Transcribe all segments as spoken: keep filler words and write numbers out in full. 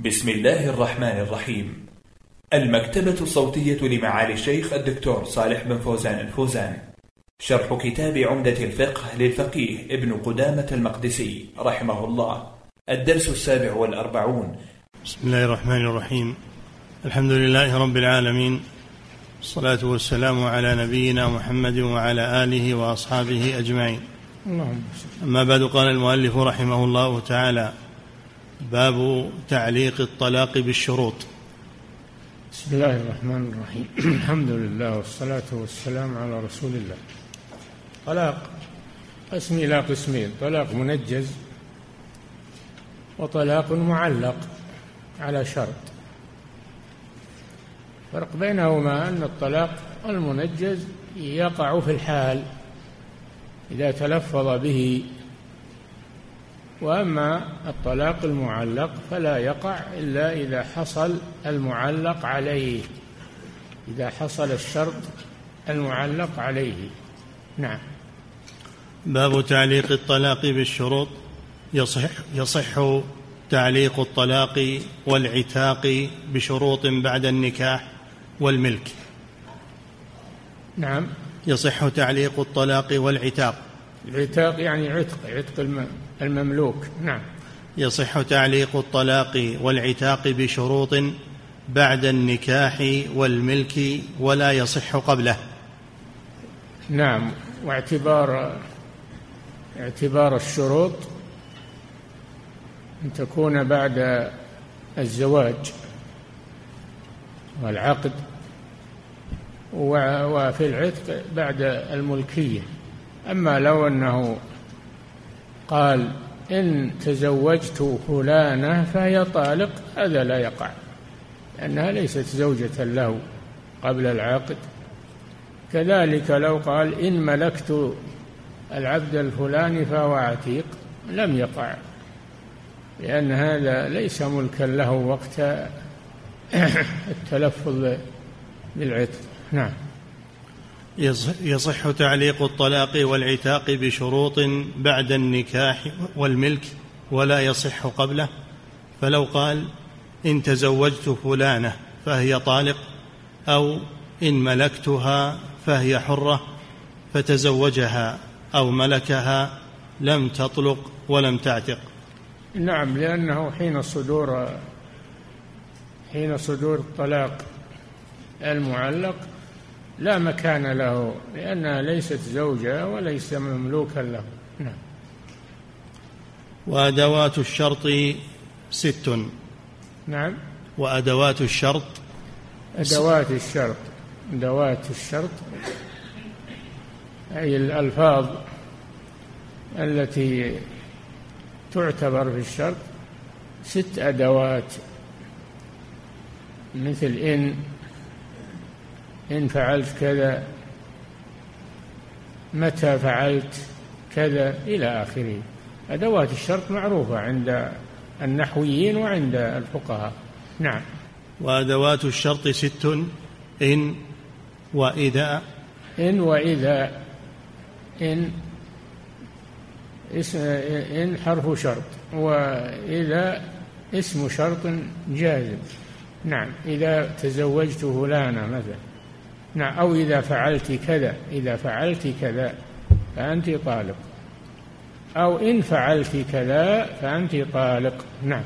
بسم الله الرحمن الرحيم. المكتبة الصوتية لمعالي الشيخ الدكتور صالح بن فوزان الفوزان. شرح كتاب عمدة الفقه للفقيه ابن قدامة المقدسي رحمه الله. الدرس السابع والأربعون. بسم الله الرحمن الرحيم. الحمد لله رب العالمين، الصلاة والسلام على نبينا محمد وعلى آله وأصحابه أجمعين. أما بعد، قال المؤلف رحمه الله تعالى: باب تعليق الطلاق بالشروط. بسم الله الرحمن الرحيم. الحمد لله والصلاة والسلام على رسول الله. طلاق قسم إلى قسمين: طلاق منجز وطلاق معلق على شرط. فرق بينهما أن الطلاق المنجز يقع في الحال إذا تلفظ به، وأما الطلاق المعلق فلا يقع إلا إذا حصل المعلق عليه، إذا حصل الشرط المعلق عليه. نعم. باب تعليق الطلاق بالشروط. يصح, يصح تعليق الطلاق والعتاق بشروط بعد النكاح والملك. نعم. يصح تعليق الطلاق والعتاق. العتاق يعني عتق عتق المملوك. نعم. يصح تعليق الطلاق والعتاق بشروط بعد النكاح والملك ولا يصح قبله. نعم. واعتبار اعتبار الشروط أن تكون بعد الزواج والعقد، وفي العتق بعد الملكية. أما لو أنه قال إن تزوجت فلانة فهي طالق، هذا لا يقع، لأنها ليست زوجة له قبل العقد. كذلك لو قال إن ملكت العبد الفلاني فهو عتيق، لم يقع، لأن هذا ليس ملكا له وقت التلفظ بالعتق. نعم. يصح تعليق الطلاق والعتاق بشروط بعد النكاح والملك ولا يصح قبله. فلو قال إن تزوجت فلانة فهي طالق، أو إن ملكتها فهي حرة، فتزوجها أو ملكها، لم تطلق ولم تعتق. نعم، لأنه حين صدور حين صدور الطلاق المعلق لا مكان له، لأنها ليست زوجة وليس مملوكا له. نعم. وأدوات الشرط ست. نعم. وأدوات الشرط أدوات الشرط أدوات الشرط أي الألفاظ التي تعتبر في الشرط ست أدوات، مثل إن إن فعلت كذا، متى فعلت كذا، إلى آخره. أدوات الشرط معروفة عند النحويين وعند الفقهاء. نعم. وأدوات الشرط ست: إن وإذا. إن وإذا. إن اسم إن حرف شرط، وإذا اسم شرط جازم. نعم. إذا تزوجت فلانة مثلا، نعم، أو إذا فعلت كذا، إذا فعلت كذا فأنت طالق، أو إن فعلت كذا فأنت طالق. نعم.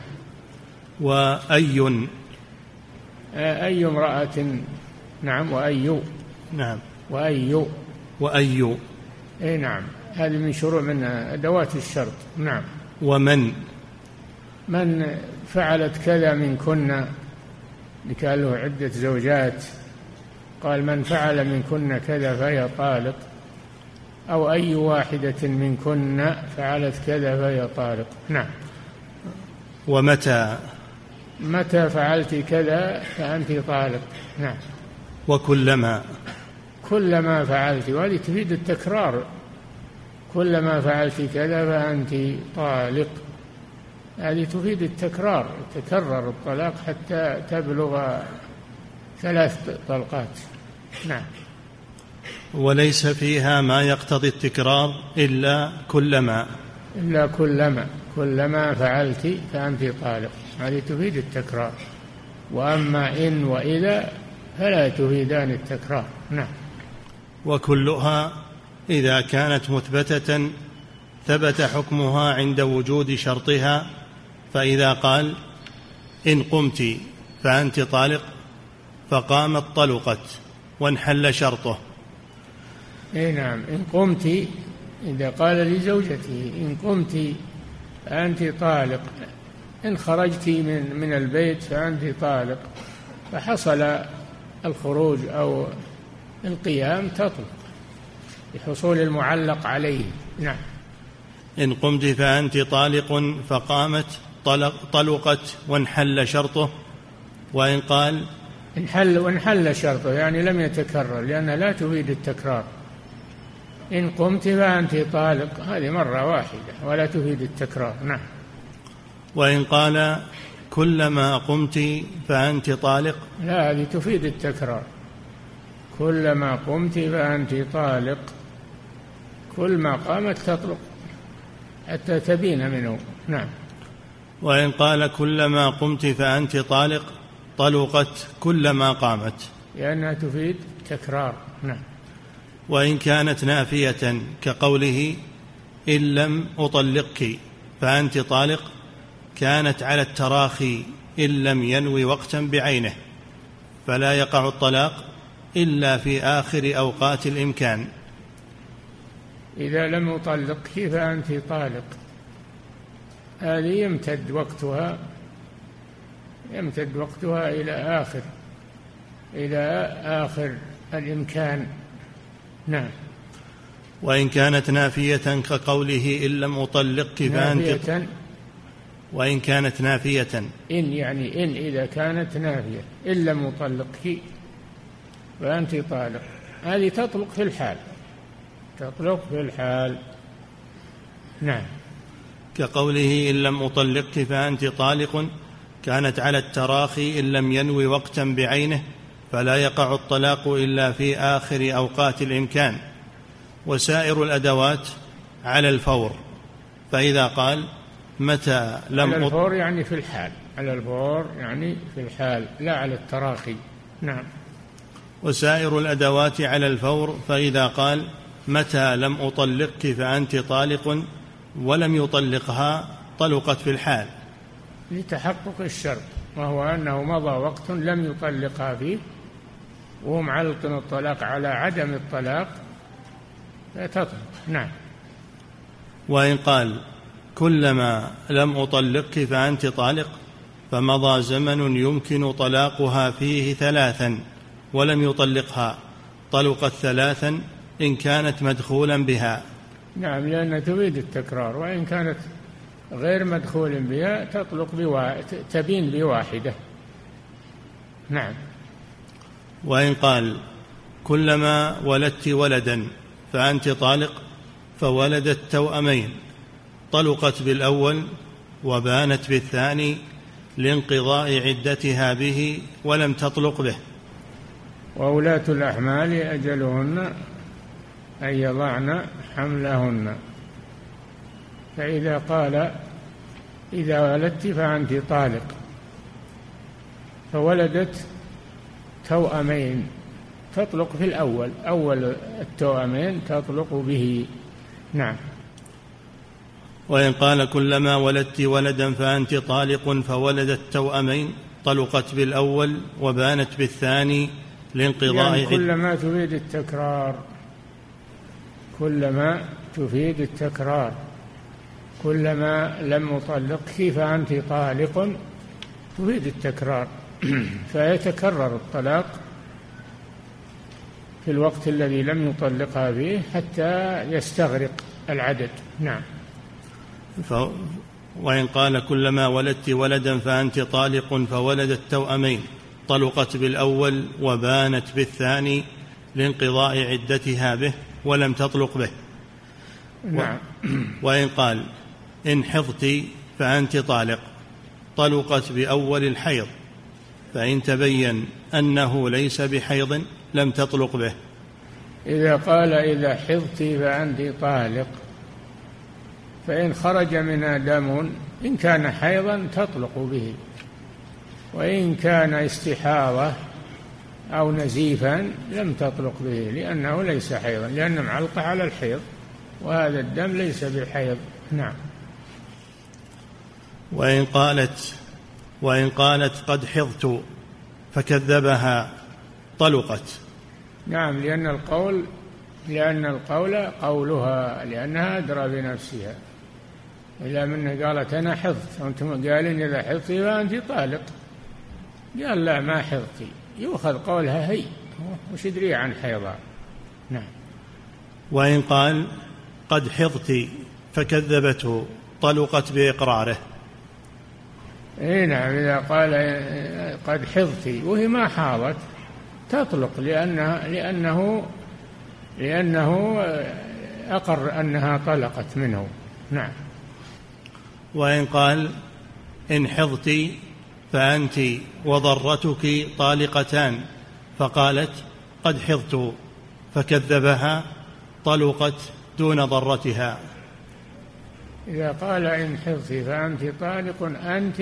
وأي. أي امرأة. نعم. وأي. نعم. وأي. وأي. أي نعم، هذه من شروع من أدوات الشرط. نعم. ومن. من فعلت كذا من كنا، لكان له عدة زوجات، قال من فعل من كنا كذا فهي طالق، أو أي واحدة من كنا فعلت كذا فهي طالق. نعم. ومتى. متى فعلت كذا فأنت طالق. نعم. وكلما. كلما فعلت، وهذه تفيد التكرار، كلما فعلت كذا فأنت طالق، هذه تفيد التكرار، تكرر الطلاق حتى تبلغ ثلاث طلقات. نعم. وليس فيها ما يقتضي التكرار إلا كلما. إلا كلما. كلما فعلت فأنت طالق. هذه تفيد التكرار، وأما إن وإذا فلا تفيدان التكرار. نعم. وكلها إذا كانت مثبتة ثبت حكمها عند وجود شرطها، فإذا قال إن قمت فأنت طالق فقامت طلقت وانحل شرطه. إيه نعم. إن قمت، إذا قال لزوجته إن قمت فأنت طالق، إن خرجت من من البيت فأنت طالق، فحصل الخروج أو القيام تطلق لحصول المعلق عليه. نعم. إن قمت فأنت طالق فقامت طلق طلقت وانحل شرطه. وإن قال انحل وانحل شرطه يعني لم يتكرر، لأن لا تفيد التكرار. إن قمت فأنت طالق هذه مرة واحدة ولا تفيد التكرار. نعم. وإن قال كلما قمت فأنت طالق، لا، هذه تفيد التكرار. كلما قمت فأنت طالق، كل ما قامت تطلق حتى تبين منه. نعم. وإن قال كلما قمت فأنت طالق طلقت كلما قامت، لأنها تفيد تكرار. نعم. وإن كانت نافية كقوله إن لم أطلقك فأنت طالق، كانت على التراخي إن لم ينوي وقتا بعينه، فلا يقع الطلاق إلا في آخر أوقات الإمكان. إذا لم أطلقك فأنت طالق، هذه يمتد وقتها يمتد وقتها إلى آخر إلى آخر الإمكان. نعم. وإن كانت نافية كقوله إن لم أطلقك فأنت، وإن كانت نافية إن يعني إن إذا كانت نافية إن لم أطلقك فأنت طالق، هذه تطلق في الحال، تطلق في الحال. نعم. كقوله إن لم أطلقك فأنت طالق، كانت على التراخي إن لم ينوي وقتا بعينه، فلا يقع الطلاق إلا في آخر أوقات الإمكان. وسائر الأدوات على الفور، فإذا قال متى لم على الفور يعني في الحال، على الفور يعني في الحال لا على التراخي. نعم. وسائر الأدوات على الفور، فإذا قال متى لم أطلقك فأنت طالق ولم يطلقها طلقت في الحال، لتحقق الشرط، وهو أنه مضى وقت لم يطلقها فيه وهو معلق الطلاق على عدم الطلاق فتطلق. نعم. وإن قال كلما لم أطلقك فأنت طالق، فمضى زمن يمكن طلاقها فيه ثلاثا ولم يطلقها، طلقت ثلاثا إن كانت مدخولا بها. نعم، لأن تريد التكرار، وإن كانت غير مدخول بها تطلق بوا... تبين بواحدة. نعم. وإن قال كلما ولدت ولدا فأنت طالق، فولدت توأمين، طلقت بالأول وبانت بالثاني لانقضاء عدتها به ولم تطلق به. وأولاة الأحمال أجلهن أن يضعن حملهن. فإذا قال إذا ولدت فأنت طالق فولدت توأمين، تطلق في الأول، أول التوأمين تطلق به. نعم. وإن قال كلما ولدت ولدا فأنت طالق فولدت توأمين، طلقت بالأول وبانت بالثاني لانقضاء يعني كلما تفيد التكرار، كلما تفيد التكرار. كلما لم أطلقك فأنت طالق تفيد التكرار فيتكرر الطلاق في الوقت الذي لم يطلقها فيه حتى يستغرق العدد. نعم. ف... وإن قال كلما ولدت ولدا فأنت طالق فولدت توأمين، طلقت بالأول وبانت بالثاني لانقضاء عدتها به ولم تطلق به. نعم. و... وإن قال إن حضت فأنت طالق، طلقت بأول الحيض، فإن تبين أنه ليس بحيض لم تطلق به. إذا قال إذا حضت فأنت طالق، فإن خرج منها دم إن كان حيضا تطلق به، وإن كان استحاضة أو نزيفا لم تطلق به، لأنه ليس حيضا، لأنه معلقة على الحيض، وهذا الدم ليس بحيض. نعم. وإن قالت وإن قالت قد حضت فكذبها طلقت. نعم، لأن القول لأن القول قولها، لأنها أدرى بنفسها. إذا منه قالت أنا حضت وأنتم قالين إذا حضتي فأنت طالق، قال لا ما حضتي، يؤخذ قولها هي، وش يدري عن حيضها. نعم. وإن قال قد حضت فكذبته طلقت بإقراره. إيه نعم، إذا قال قد حضتي وهي ما حاضت تطلق، لأنها لأنه لأنه أقر أنها طلقت منه. نعم. وإن قال إن حضت فأنت وضرتك طالقتان فقالت قد حضت فكذبها طلقت دون ضرتها. إذا قال إن حضت فأنت طالق أنت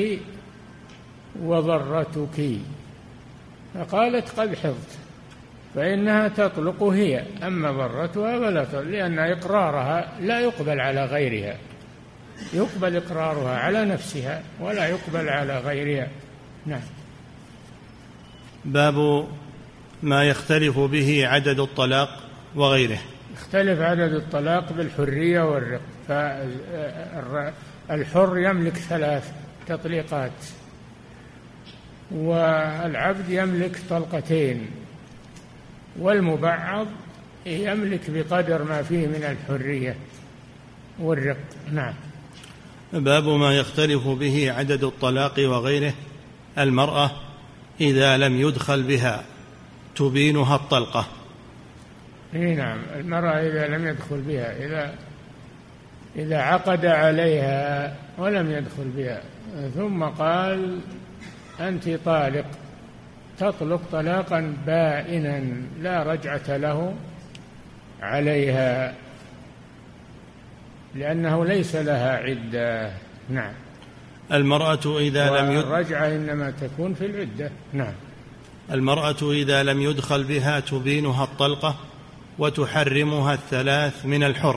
وضرتك، فقالت قد حضت، فإنها تطلق هي، أما ضرتها فلا تطلق، لأن إقرارها لا يقبل على غيرها، يقبل إقرارها على نفسها ولا يقبل على غيرها. نعم. باب ما يختلف به عدد الطلاق وغيره. يختلف عدد الطلاق بالحرية والرق، فالحر يملك ثلاث تطليقات، والعبد يملك طلقتين، والمبعض يملك بقدر ما فيه من الحرية والرق. نعم. باب ما يختلف به عدد الطلاق وغيره. المرأة إذا لم يدخل بها تبينها الطلقة. إيه نعم، المرأة إذا لم يدخل بها، إذا إذا عقد عليها ولم يدخل بها ثم قال أنت طالق، تطلق طلاقا بائنا لا رجعة له عليها، لأنه ليس لها عدة. نعم. المرأة إذا لم يدخل الرجعة إنما تكون في العدة. نعم. المرأة إذا لم يدخل بها تبينها الطلقة وتحرمها الثلاث من الحر.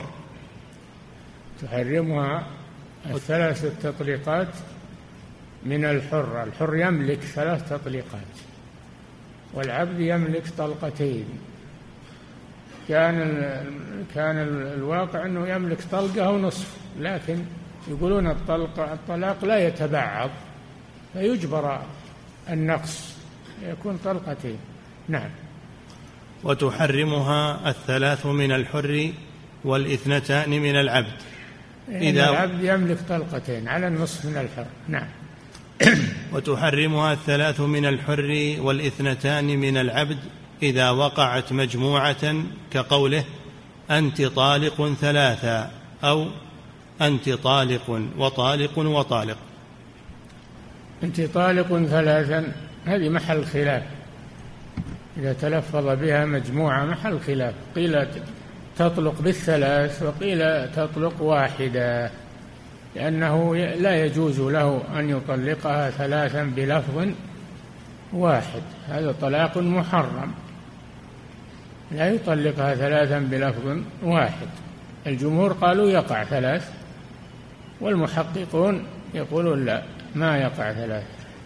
تحرمها الثلاث التطليقات من الحر. الحر يملك ثلاث تطليقات والعبد يملك طلقتين. كان كان الواقع أنه يملك طلقة ونصف، لكن يقولون الطلق الطلاق لا يتبعض فيجبر النقص، يكون طلقتين. نعم. وتحرمها الثلاث من الحر والاثنتان من العبد. إذا العبد يملك طلقتين على النصف من الحر. نعم. وتحرمها الثلاث من الحر والاثنتان من العبد إذا وقعت مجموعة، كقوله أنت طالق ثلاثا، أو أنت طالق وطالق وطالق. أنت طالق ثلاثا هذه محل خلاف، إذا تلفظ بها مجموعة محل خلاف، قيل تطلق بالثلاث وقيل تطلق واحدة، لأنه لا يجوز له أن يطلقها ثلاثا بلفظ واحد، هذا طلاق محرم، لا يطلقها ثلاثا بلفظ واحد. الجمهور قالوا يقع ثلاث، والمحققون يقولون لا، ما يقع ثلاث،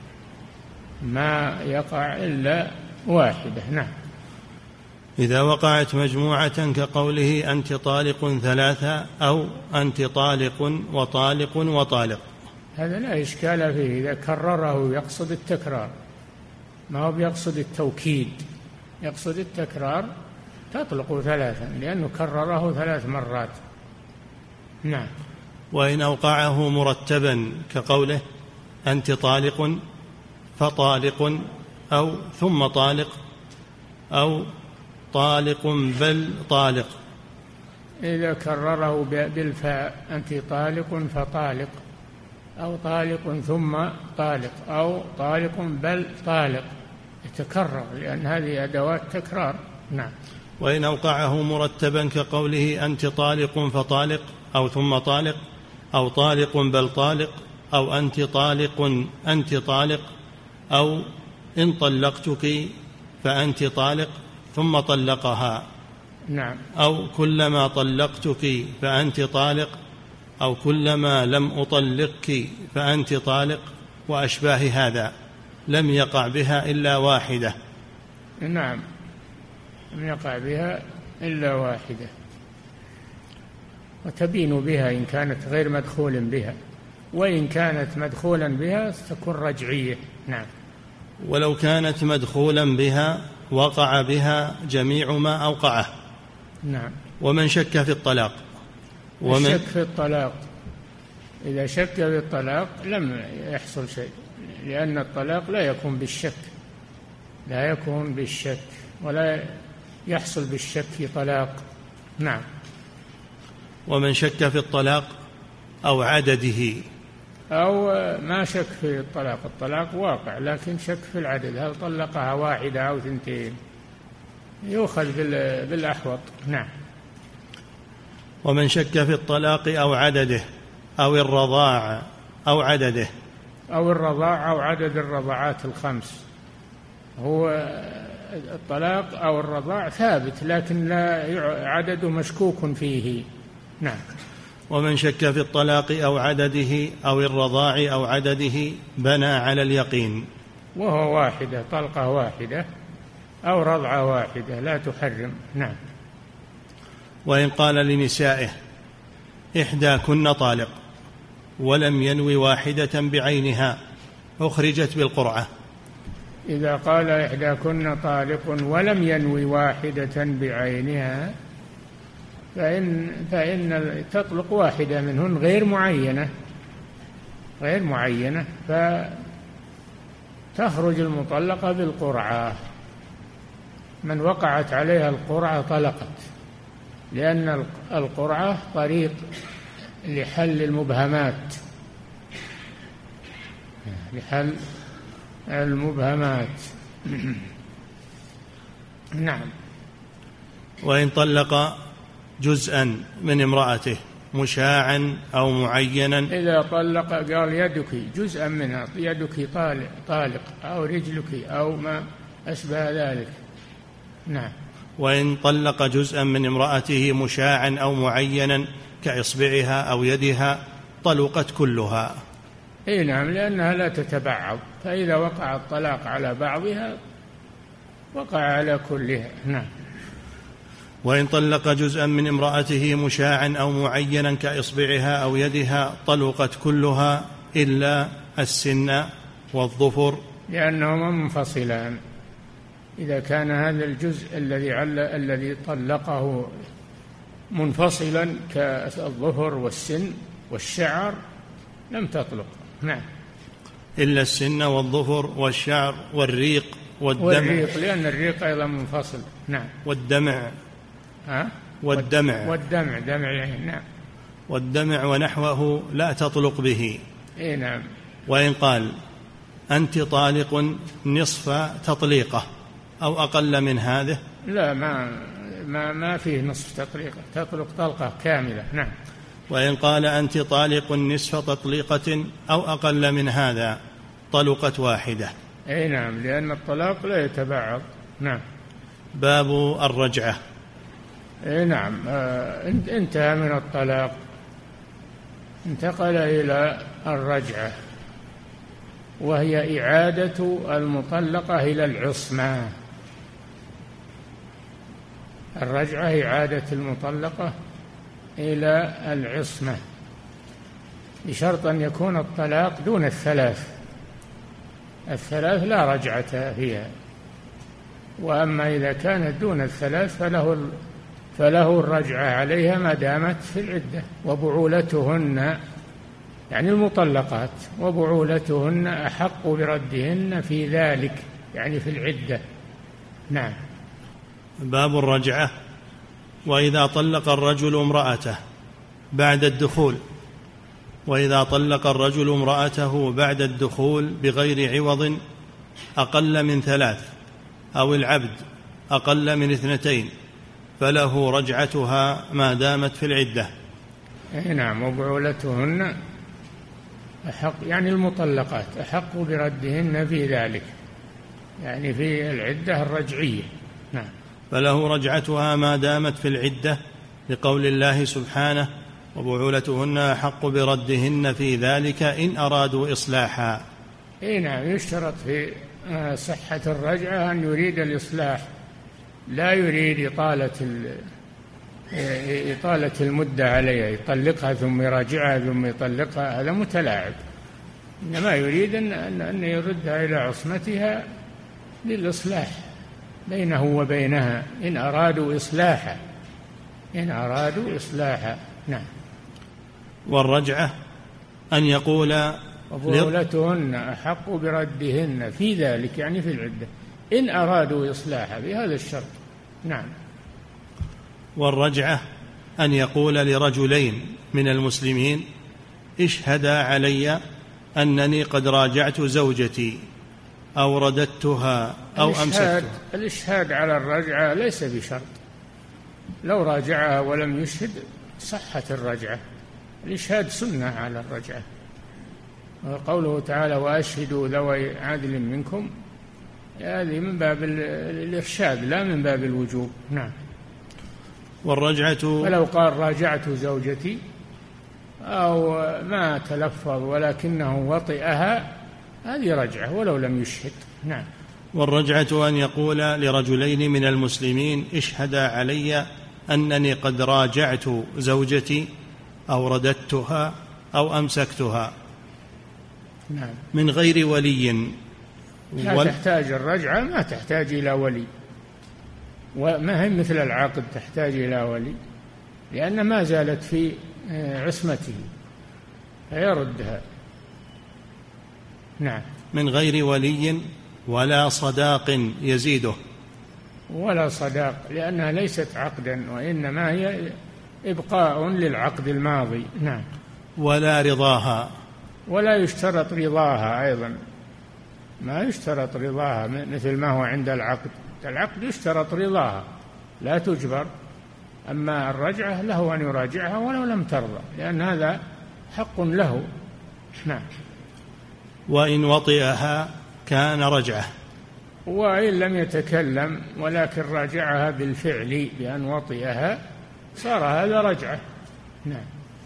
ما يقع إلا واحدة. نعم. إذا وقعت مجموعة كقوله أنت طالق ثلاثة، أو أنت طالق وطالق وطالق، هذا لا إشكال فيه إذا كرره يقصد التكرار، ما هو بيقصد التوكيد، يقصد التكرار تطلق ثلاثا لأنه كرره ثلاث مرات. نعم. وإن أوقعه مرتبا كقوله أنت طالق فطالق، أو ثم طالق، أو طالق بل طالق. إذا كرره بالفاء أنت طالق فطالق، أو طالق ثم طالق، أو طالق بل طالق، يتكرر لأن هذه أدوات تكرار. نعم. وإن أوقعه مرتبا كقوله أنت طالق فطالق، أو ثم طالق، أو طالق بل طالق، أو أنت طالق أنت طالق، أو إن طلقتك فأنت طالق ثم طلقها. نعم. أو كلما طلقتك فأنت طالق، أو كلما لم أطلقك فأنت طالق، وأشباه هذا، لم يقع بها إلا واحدة. نعم، لم يقع بها إلا واحدة، وتبين بها إن كانت غير مدخول بها، وإن كانت مدخولا بها تكون رجعية. نعم. ولو كانت مدخولا بها وقع بها جميع ما أوقعه. نعم. ومن شك في الطلاق ومن الشك في الطلاق، إذا شك في الطلاق لم يحصل شيء، لأن الطلاق لا يكون بالشك، لا يكون بالشك، ولا يحصل بالشك طلاق. نعم. ومن شك في الطلاق أو عدده، أو ما شك في الطلاق، الطلاق واقع لكن شك في العدد، هل طلقها واحدة أو ثنتين، يؤخذ بالأحوط. نعم. ومن شك في الطلاق أو عدده أو الرضاع أو عدده، أو الرضاع أو عدد الرضاعات الخمس، هو الطلاق أو الرضاع ثابت لكن لا عدد مشكوك فيه. نعم. ومن شك في الطلاق أو عدده أو الرضاع أو عدده بنى على اليقين، وهو واحدة، طلقة واحدة أو رضعة واحدة لا تحرم. نعم. وإن قال لنسائه إحداكن طالق ولم ينوي واحدة بعينها أخرجت بالقرعة. إذا قال إحداكن طالق ولم ينوي واحدة بعينها فإن, فإن تطلق واحدة منهن غير معينة، غير معينة فتخرج المطلقة بالقرعة. من وقعت عليها القرعة طلقت، لأن القرعة طريق لحل المبهمات، لحل المبهمات. نعم. وإن طلق جزءا من امرأته مشاعا أو معينا، إذا طلق قال يدك جزءا منها، يدك طالق, طالق أو رجلك أو ما أشبه ذلك. نعم. وإن طلق جزءا من امرأته مشاعا أو معينا كإصبعها أو يدها طلقت كلها. إيه نعم، لأنها لا تتبعض، فإذا وقع الطلاق على بعضها وقع على كلها. نعم. وإن طلق جزءا من امرأته مشاعا أو معينا كإصبعها أو يدها طلقت كلها إلا السن والظفر، لأنهما منفصلان. إذا كان هذا الجزء الذي عل الذي طلقه منفصلا كالظفر والسن والشعر لم تطلق. نعم. إلا السن والظفر والشعر والريق والدمع، والريق لأن الريق أيضا منفصل. نعم. والدمع ها؟ والدمع والدمع دمع العين. نعم. والدمع ونحوه لا تطلق به. إيه نعم. وإن قال أنت طالق نصف تطليقة أو أقل من هذا، لا ما ما ما فيه نصف تطليقة، تطلق طلقة كاملة. نعم. وإن قال أنت طالق نصف تطليقة أو أقل من هذا طلقت واحدة. أي نعم، لأن الطلاق لا يتبعض. نعم. باب الرجعة. أي نعم. آه انتهى من الطلاق، انتقل إلى الرجعة، وهي إعادة المطلقة إلى العصمة. الرجعة إعادة المطلقة إلى العصمة، بشرط أن يكون الطلاق دون الثلاث، الثلاث لا رجعة فيها. وأما إذا كانت دون الثلاث فله فله الرجعة عليها ما دامت في العدة. وبعولتهن يعني المطلقات، وبعولتهن أحق بردهن في ذلك يعني في العدة. نعم. باب الرجعة. وإذا طلق الرجل امرأته بعد الدخول وإذا طلق الرجل امرأته بعد الدخول بغير عوض أقل من ثلاث أو العبد أقل من اثنتين فله رجعتها ما دامت في العدة. نعم. وبعولتهن أحق يعني المطلقات أحق بردهن في ذلك، يعني في العدة الرجعية. نعم. فله رجعتها ما دامت في العدة، لقول الله سبحانه: وبعولتهن أحق بردهن في ذلك إن أرادوا إصلاحا. إيه نعم، يشترط في صحة الرجعة أن يريد الإصلاح، لا يريد إطالة إطالة المدة عليها، يطلقها ثم يراجعها ثم يطلقها، هذا متلاعب. إنما يريد أن أن يردها إلى عصمتها للإصلاح بينه وبينها إن أرادوا إصلاحا، إن أرادوا إصلاحا. نعم. والرجعة أن يقول وبعولتهن أحق بردهن في ذلك، يعني في العدة، إن أرادوا إصلاحا، بهذا الشرط. نعم. والرجعة أن يقول لرجلين من المسلمين: اشهدا علي أنني قد راجعت زوجتي أو رددتها أو أمسكتها. الإشهاد على الرجعة ليس بشرط، لو راجعها ولم يشهد صحت الرجعة. الإشهاد سنة على الرجعة. وقوله تعالى: وأشهدوا ذوي عدل منكم، هذه من باب الإرشاد لا من باب الوجوب. نعم. والرجعة ولو قال راجعت زوجتي أو ما تلفظ ولكنه وطئها، هذه رجعة ولو لم يشهد. نعم. والرجعة أن يقول لرجلين من المسلمين: اشهدا علي أنني قد راجعت زوجتي أو رددتها أو أمسكتها. نعم. من غير ولي. لا وال... تحتاج الرجعة، ما تحتاج إلى ولي، وما هي مثل العقد تحتاج إلى ولي، لأن ما زالت في عصمته فيردها. نعم. من غير ولي ولا صداق يزيده. ولا صداق، لأنها ليست عقدا، وإنما هي إبقاء للعقد الماضي. نعم. ولا رضاها. ولا يشترط رضاها أيضا، ما يشترط رضاها مثل ما هو عند العقد. العقد يشترط رضاها لا تجبر، أما الرجعة له أن يراجعها ولو لم ترضى، لأن هذا حق له. نعم. وإن وطئها كان رجعة. وإن لم يتكلم ولكن راجعها بالفعل بأن وطئها، صار هذا رجعة. نعم.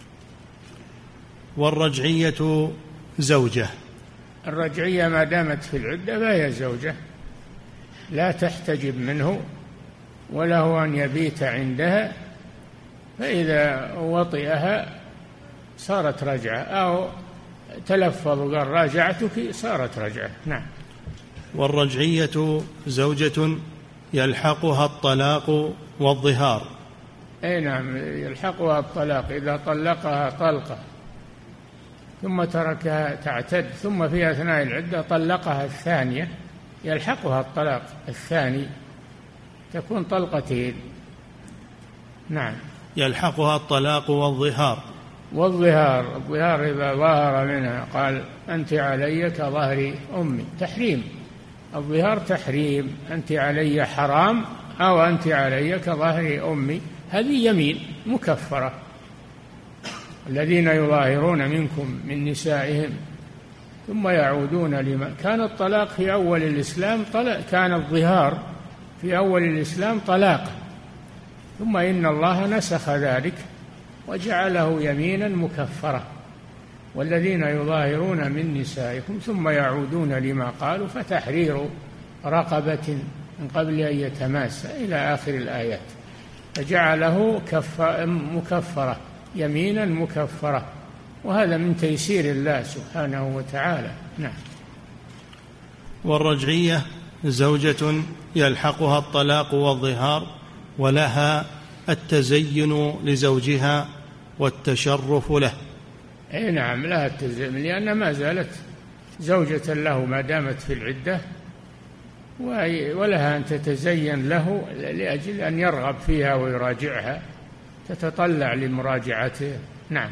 والرجعية زوجة. الرجعية ما دامت في العدة فهي زوجة، لا تحتجب منه وله أن يبيت عندها، فإذا وطئها صارت رجعة، أو تلفظ قال راجعتك صارت رجعة. نعم. والرجعية زوجة يلحقها الطلاق والظهار. أي نعم، يلحقها الطلاق إذا طلقها طلقة ثم تركها تعتد، ثم في أثناء العدة طلقها الثانية، يلحقها الطلاق الثاني، تكون طلقتين. نعم. يلحقها الطلاق والظهار. والظهار، الظهار إذا ظهر منها قال أنت علي كظهر أمي، تحريم. الظهار تحريم، أنت علي حرام أو أنت علي كظهر أمي، هذه يمين مكفرة. الذين يظاهرون منكم من نسائهم ثم يعودون لما كان الطلاق في أول الإسلام طلاق، كان الظهار في أول الإسلام طلاق، ثم إن الله نسخ ذلك وجعله يمينا مكفرة. والذين يظاهرون من نسائكم ثم يعودون لما قالوا فتحرير رقبة من قبل أن يتماس إلى آخر الآيات، فجعله مكفرة، يمينا مكفرة، وهذا من تيسير الله سبحانه وتعالى. نعم. والرجعية زوجة يلحقها الطلاق والظهار، ولها التزين لزوجها والتشرف له. أي نعم، لها التزين، لأن ما زالت زوجة له ما دامت في العدة، ولها أن تتزين له لأجل أن يرغب فيها ويراجعها، تتطلع لمراجعته. نعم.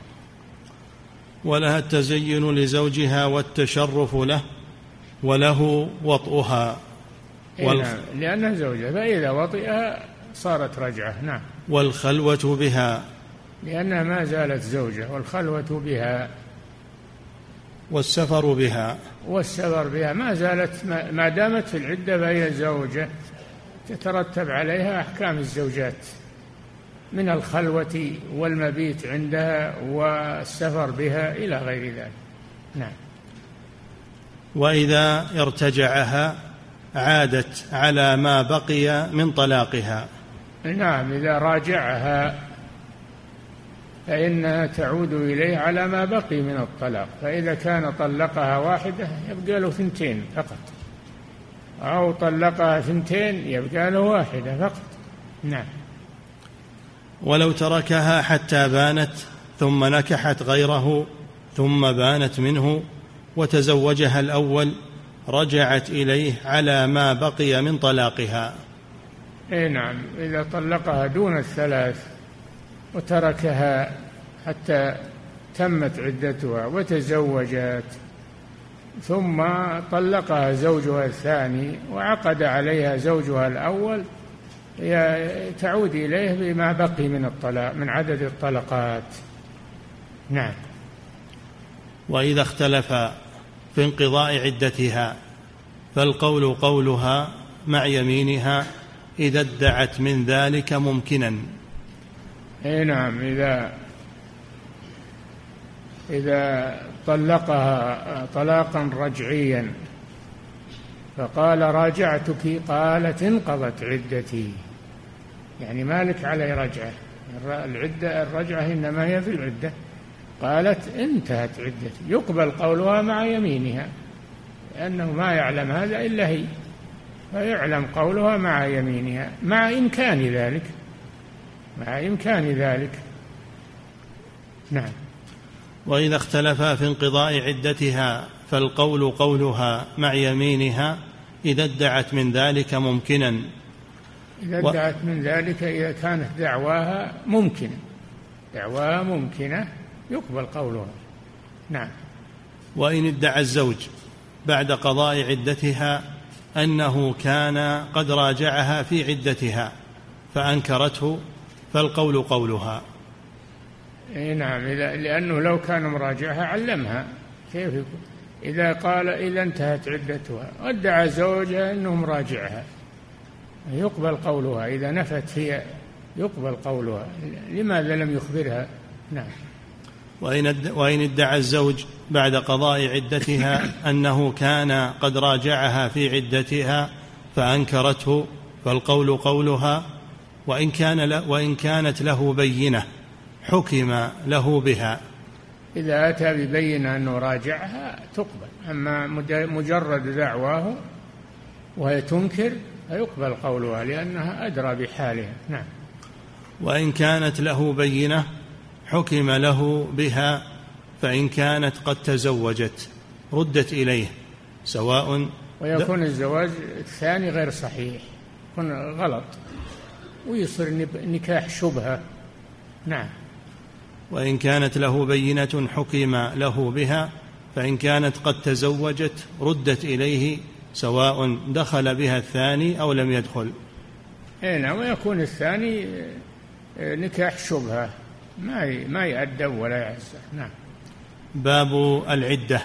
ولها التزين لزوجها والتشرف له، وله وطئها. والف... نعم، لأنها زوجة، فإذا وطئها صارت رجعة. نعم. والخلوة بها، لأنها ما زالت زوجة، والخلوة بها والسفر بها والسفر بها ما زالت ما دامت في العدة فهي زوجة، تترتب عليها أحكام الزوجات من الخلوة والمبيت عندها والسفر بها إلى غير ذلك. نعم. وإذا ارتجعها عادت على ما بقي من طلاقها. نعم، إذا راجعها فإنها تعود إليه على ما بقي من الطلاق، فإذا كان طلقها واحدة يبقى له ثنتين فقط، أو طلقها ثنتين يبقى له واحدة فقط. نعم. ولو تركها حتى بانت ثم نكحت غيره ثم بانت منه وتزوجها الأول رجعت إليه على ما بقي من طلاقها. إيه نعم، إذا طلقها دون الثلاث وتركها حتى تمت عدتها وتزوجت ثم طلقها زوجها الثاني وعقد عليها زوجها الأول تعود إليه بما بقي من الطلاق من عدد الطلقات. نعم. وإذا اختلف في انقضاء عدتها فالقول قولها مع يمينها إذا ادعت من ذلك ممكنا. اي نعم، إذا إذا طلقها طلاقا رجعيا فقال راجعتك قالت انقضت عدتي، يعني مالك علي رجعة، العدة الرجعة إنما هي في العدة، قالت انتهت عدتي، يقبل قولها مع يمينها لأنه ما يعلم هذا إلا هي، فيعلم قولها مع يمينها مع إمكان ذلك مع إمكان ذلك. نعم. وإذا اختلفا في انقضاء عدتها فالقول قولها مع يمينها إذا ادعت من ذلك ممكنا. إذا ادعت من ذلك إذا كانت دعواها ممكنة دعواها ممكنة يقبل قولها. نعم. وإن ادعى الزوج بعد قضاء عدتها أنه كان قد راجعها في عدتها فأنكرته فالقول قولها. إيه نعم، لأنه لو كان مراجعها علمها كيف يكون. إذا قال إذا انتهت عدتها وادعى زوجها أنه مراجعها يقبل قولها، إذا نفت هي يقبل قولها، لماذا لم يخبرها؟ نعم. وإن ادعى الزوج بعد قضاء عدتها أنه كان قد راجعها في عدتها فأنكرته فالقول قولها، وإن, كان وإن كانت له بينة حكم له بها. إذا أتى ببينة أنه راجعها تقبل، أما مجرد دعواه وهي تنكر فيقبل قولها لأنها أدرى بحالها. نعم. وإن كانت له بينة حكم له بها، فإن كانت قد تزوجت ردت إليه سواء. ويكون الزواج الثاني غير صحيح، يكون غلط ويصير نكاح شبهة. نعم. وإن كانت له بينة حكم له بها، فإن كانت قد تزوجت ردت إليه سواء دخل بها الثاني أو لم يدخل. هنا ويكون الثاني نكاح شبهة ما ما يأدب ولا يعزه. نعم. باب العدة.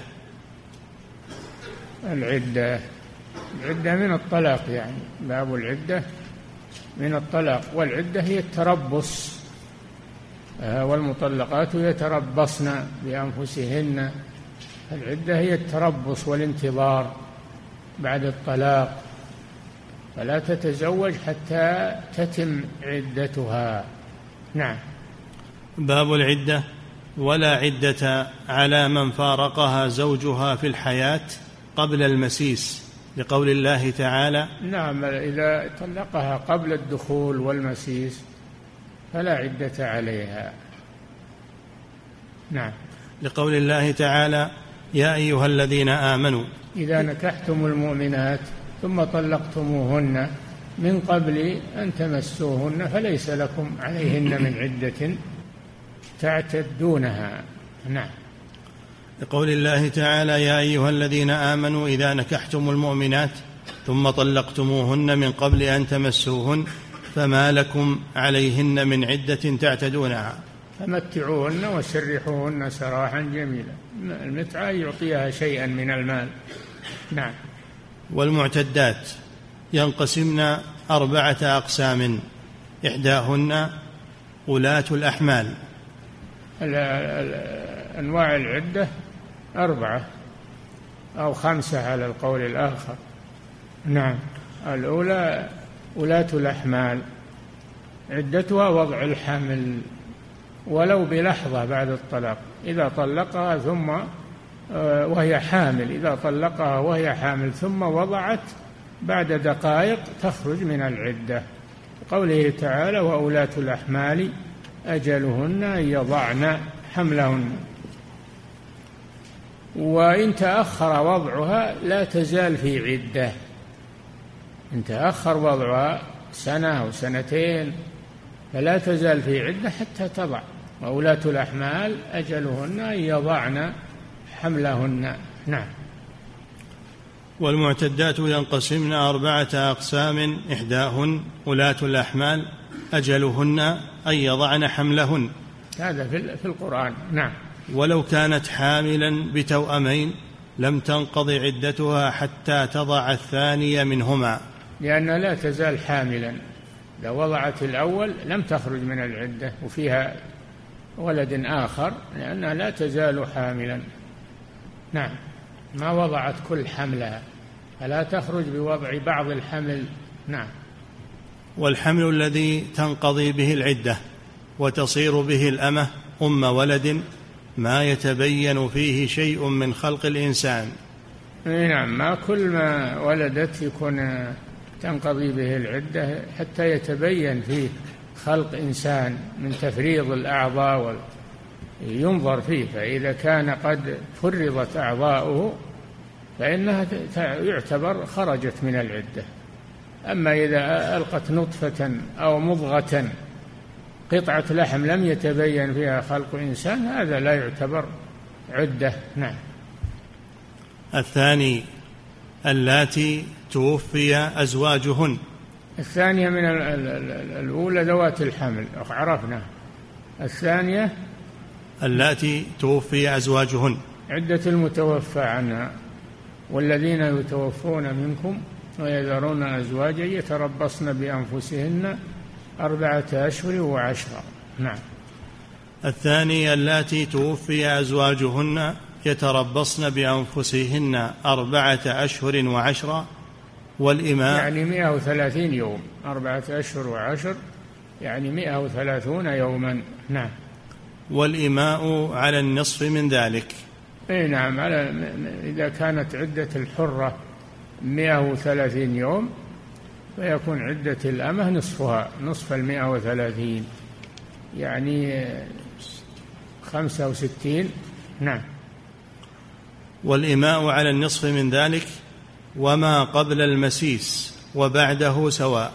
العدة العدة من الطلاق، يعني باب العدة من الطلاق، والعدة هي التربص، والمطلقات يتربصن بأنفسهن. العدة هي التربص والانتظار بعد الطلاق، فلا تتزوج حتى تتم عدتها. نعم. باب العدة. ولا عدة على من فارقها زوجها في الحياة قبل المسيس، لقول الله تعالى. نعم، إذا طلقها قبل الدخول والمسيس فلا عدة عليها. نعم. لقول الله تعالى يا أيها الذين آمنوا إذا نكحتم المؤمنات ثم طلقتموهن من قبل أن تمسوهن فليس لكم عليهن من عدة تعتدونها. نعم. لقول الله تعالى يا أيها الذين آمنوا إذا نكحتم المؤمنات ثم طلقتموهن من قبل أن تمسوهن فما لكم عليهن من عدة تعتدونها. فمتعوهن وسرحوهن سراحا جميلا. المتعة يعطيها شيئا من المال. نعم. والمعتدات ينقسمن أربعة أقسام، إحداهن ولاة الأحمال. أنواع العدة أربعة أو خمسة على القول الآخر. نعم. الأولى ولاة الأحمال، عدتها وضع الحمل ولو بلحظة بعد الطلاق، إذا طلقها ثم وهي حامل، إذا طلقها وهي حامل ثم وضعت بعد دقائق تخرج من العدة. قوله تعالى: وأولاة الأحمال أجلهن أن يضعن حملهن. وإن تأخر وضعها لا تزال في عدة، إن تأخر وضعها سنة أو سنتين فلا تزال في عدة حتى تضع. وأولاة الأحمال أجلهن أن يضعن حملهن. نعم. والمعتدات ينقسمن أربعة أقسام، إحداهن ولاة الأحمال أجلهن أن يضعن حملهن. هذا في القرآن. نعم. ولو كانت حاملا بتوأمين لم تنقض عدتها حتى تضع الثانية منهما، لأنها لا تزال حاملا. لو وضعت الأول لم تخرج من العدة وفيها ولد آخر، لأنها لا تزال حاملا. نعم. ما وضعت كل حملها، فلا تخرج بوضع بعض الحمل. نعم. والحمل الذي تنقضي به العدة وتصير به الأمة أم ولد ما يتبين فيه شيء من خلق الإنسان. نعم. ما كل ما ولدت يكون تنقضي به العدة حتى يتبين فيه خلق إنسان من تفريض الأعضاء ينظر فيه، فإذا كان قد فرضت أعضاؤه فإنها يعتبر خرجت من العدة. أما إذا ألقت نطفة أو مضغة قطعة لحم لم يتبين فيها خلق إنسان هذا لا يعتبر عدة. نعم. الثاني اللاتي توفي أزواجهن. الثانية من الأولى ذوات الحمل عرفنا. الثانية اللاتي توفي أزواجهن عدة المتوفى عنها. والذين يتوفون منكم ويذرون أزواجا يتربصن بأنفسهن أربعة أشهر وعشرة. نعم. الثاني اللاتي توفي أزواجهن يتربصن بأنفسهن أربعة أشهر وعشرة. والإماء يعني مئة وثلاثين يوم. أربعة أشهر وعشر يعني مئة وثلاثون يوما. نعم. والإماء على النصف من ذلك. اي نعم. على إذا كانت عدة الحرة مئة وثلاثين يوم فيكون عدة الأمة نصفها، نصف المئة وثلاثين يعني خمسة وستين. نعم. والإماء على النصف من ذلك وما قبل المسيس وبعده سواء.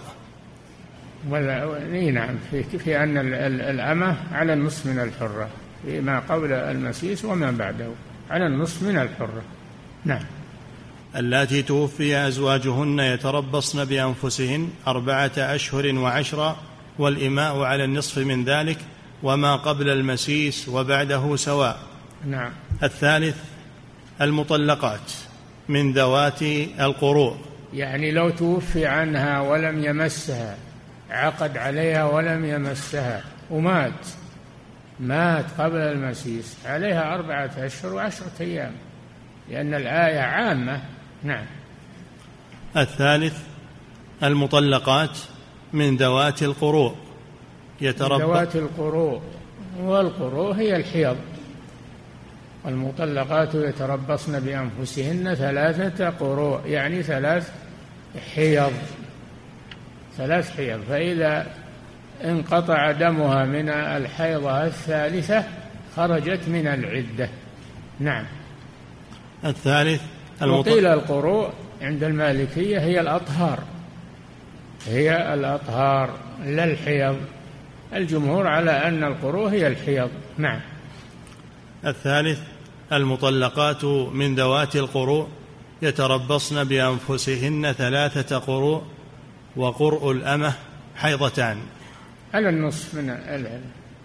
ولا نعم في, في أن الأمة على النصف من الحرة، ما قبل المسيس وما بعده على النصف من الحرة. نعم. اللاتي توفي أزواجهن يتربصن بأنفسهن أربعة أشهر وعشرة. والإماء على النصف من ذلك وما قبل المسيس وبعده سواء. نعم. الثالث المطلقات من ذوات القروء، يعني لو توفي عنها ولم يمسها، عقد عليها ولم يمسها ومات مات قبل المسيس، عليها أربعة أشهر وعشرة أيام لأن الآية عامة. نعم. الثالث المطلقات من ذوات القروء يتربص. ذوات القروء والقروء هي الحيض. والمطلقات يتربصن بأنفسهن ثلاثة قروء يعني ثلاث حيض، ثلاث حيض. فإذا انقطع دمها من الحيضة الثالثة خرجت من العدة. نعم. الثالث المط... وقيل القروء عند المالكية هي الأطهار، هي الأطهار لا الحيض. الجمهور على أن القروء هي الحيض. نعم. الثالث المطلقات من ذوات القروء يتربصن بأنفسهن ثلاثة قروء وقرء الأمة حيضتان. على النصف من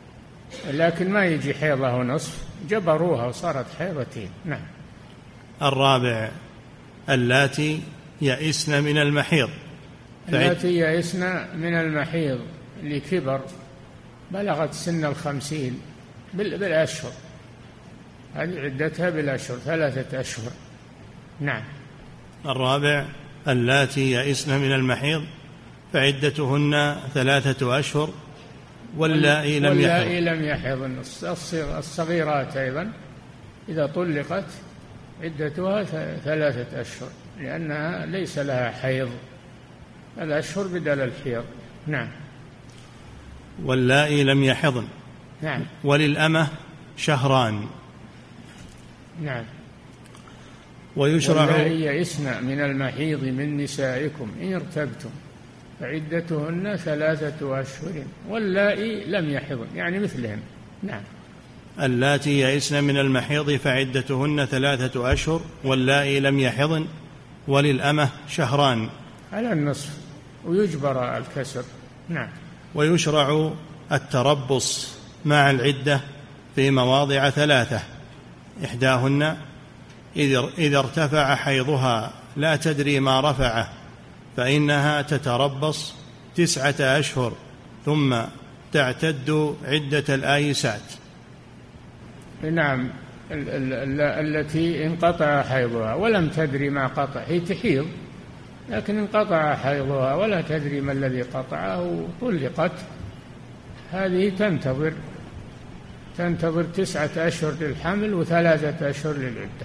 لكن ما يجي حيضة ونصف، جبروها وصارت حيضتين. نعم. الرابع اللاتي يئسن من المحيض اللاتي يئسن من المحيض لكبر، بلغت سن الخمسين بالأشهر، هذه عدتها بالأشهر ثلاثة أشهر. نعم. الرابع اللاتي يئسن من المحيض فعدتهن ثلاثة أشهر واللائي لم يحض واللائي لم يحض الصغيرات أيضا إذا طلقت عدتها ثلاثة أشهر لأنها ليس لها حيض، الأشهر بدل الحيض. نعم. واللائي لم يحضن. نعم. وللأمة شهران. نعم. ويشرع واللائي يئسن من المحيض من نسائكم إن ارتبتم فعدتهن ثلاثة أشهر واللائي لم يحضن، يعني مثلهم. نعم. اللاتي يئسن من المحيض فعدتهن ثلاثة أشهر واللائي لم يحضن وللأمة شهران على النصف ويجبر الكسر. نعم. ويشرع التربص مع العدة في مواضع ثلاثة، إحداهن إذا ارتفع حيضها لا تدري ما رفعه فإنها تتربص تسعة أشهر ثم تعتد عدة الآيسات. نعم. التي انقطع حيضها ولم تدري ما قطع، هي تحيض لكن انقطع حيضها ولا تدري ما الذي قطعه طلقت، هذه تنتظر تنتظر تسعة أشهر للحمل وثلاثة أشهر للعدة،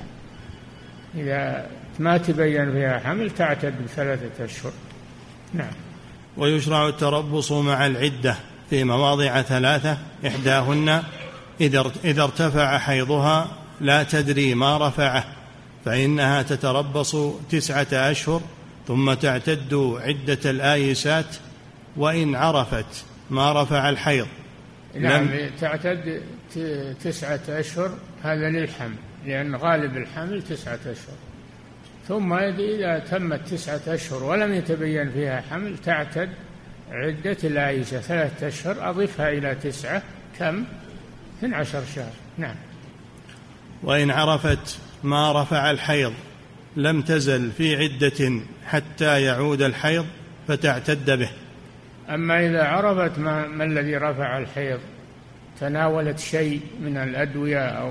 إذا ما تبين فيها حمل تعتد بثلاثة أشهر. نعم. ويشرع التربص مع العدة في مواضع ثلاثة، إحداهن إذا ارتفع حيضها لا تدري ما رفعه فإنها تتربص تسعة أشهر ثم تعتد عدة الآيسات وإن عرفت ما رفع الحيض. نعم. تعتد تسعة أشهر، هذا للحمل لأن غالب الحمل تسعة أشهر، ثم إذا تمت تسعة أشهر ولم يتبين فيها حمل تعتد عدة الآيسة ثلاثة أشهر أضفها إلى تسعة كم؟ اثني عشر شهر. نعم. وإن عرفت ما رفع الحيض لم تزل في عدة حتى يعود الحيض فتعتد به. أما إذا عرفت ما, ما الذي رفع الحيض، تناولت شيء من الأدوية أو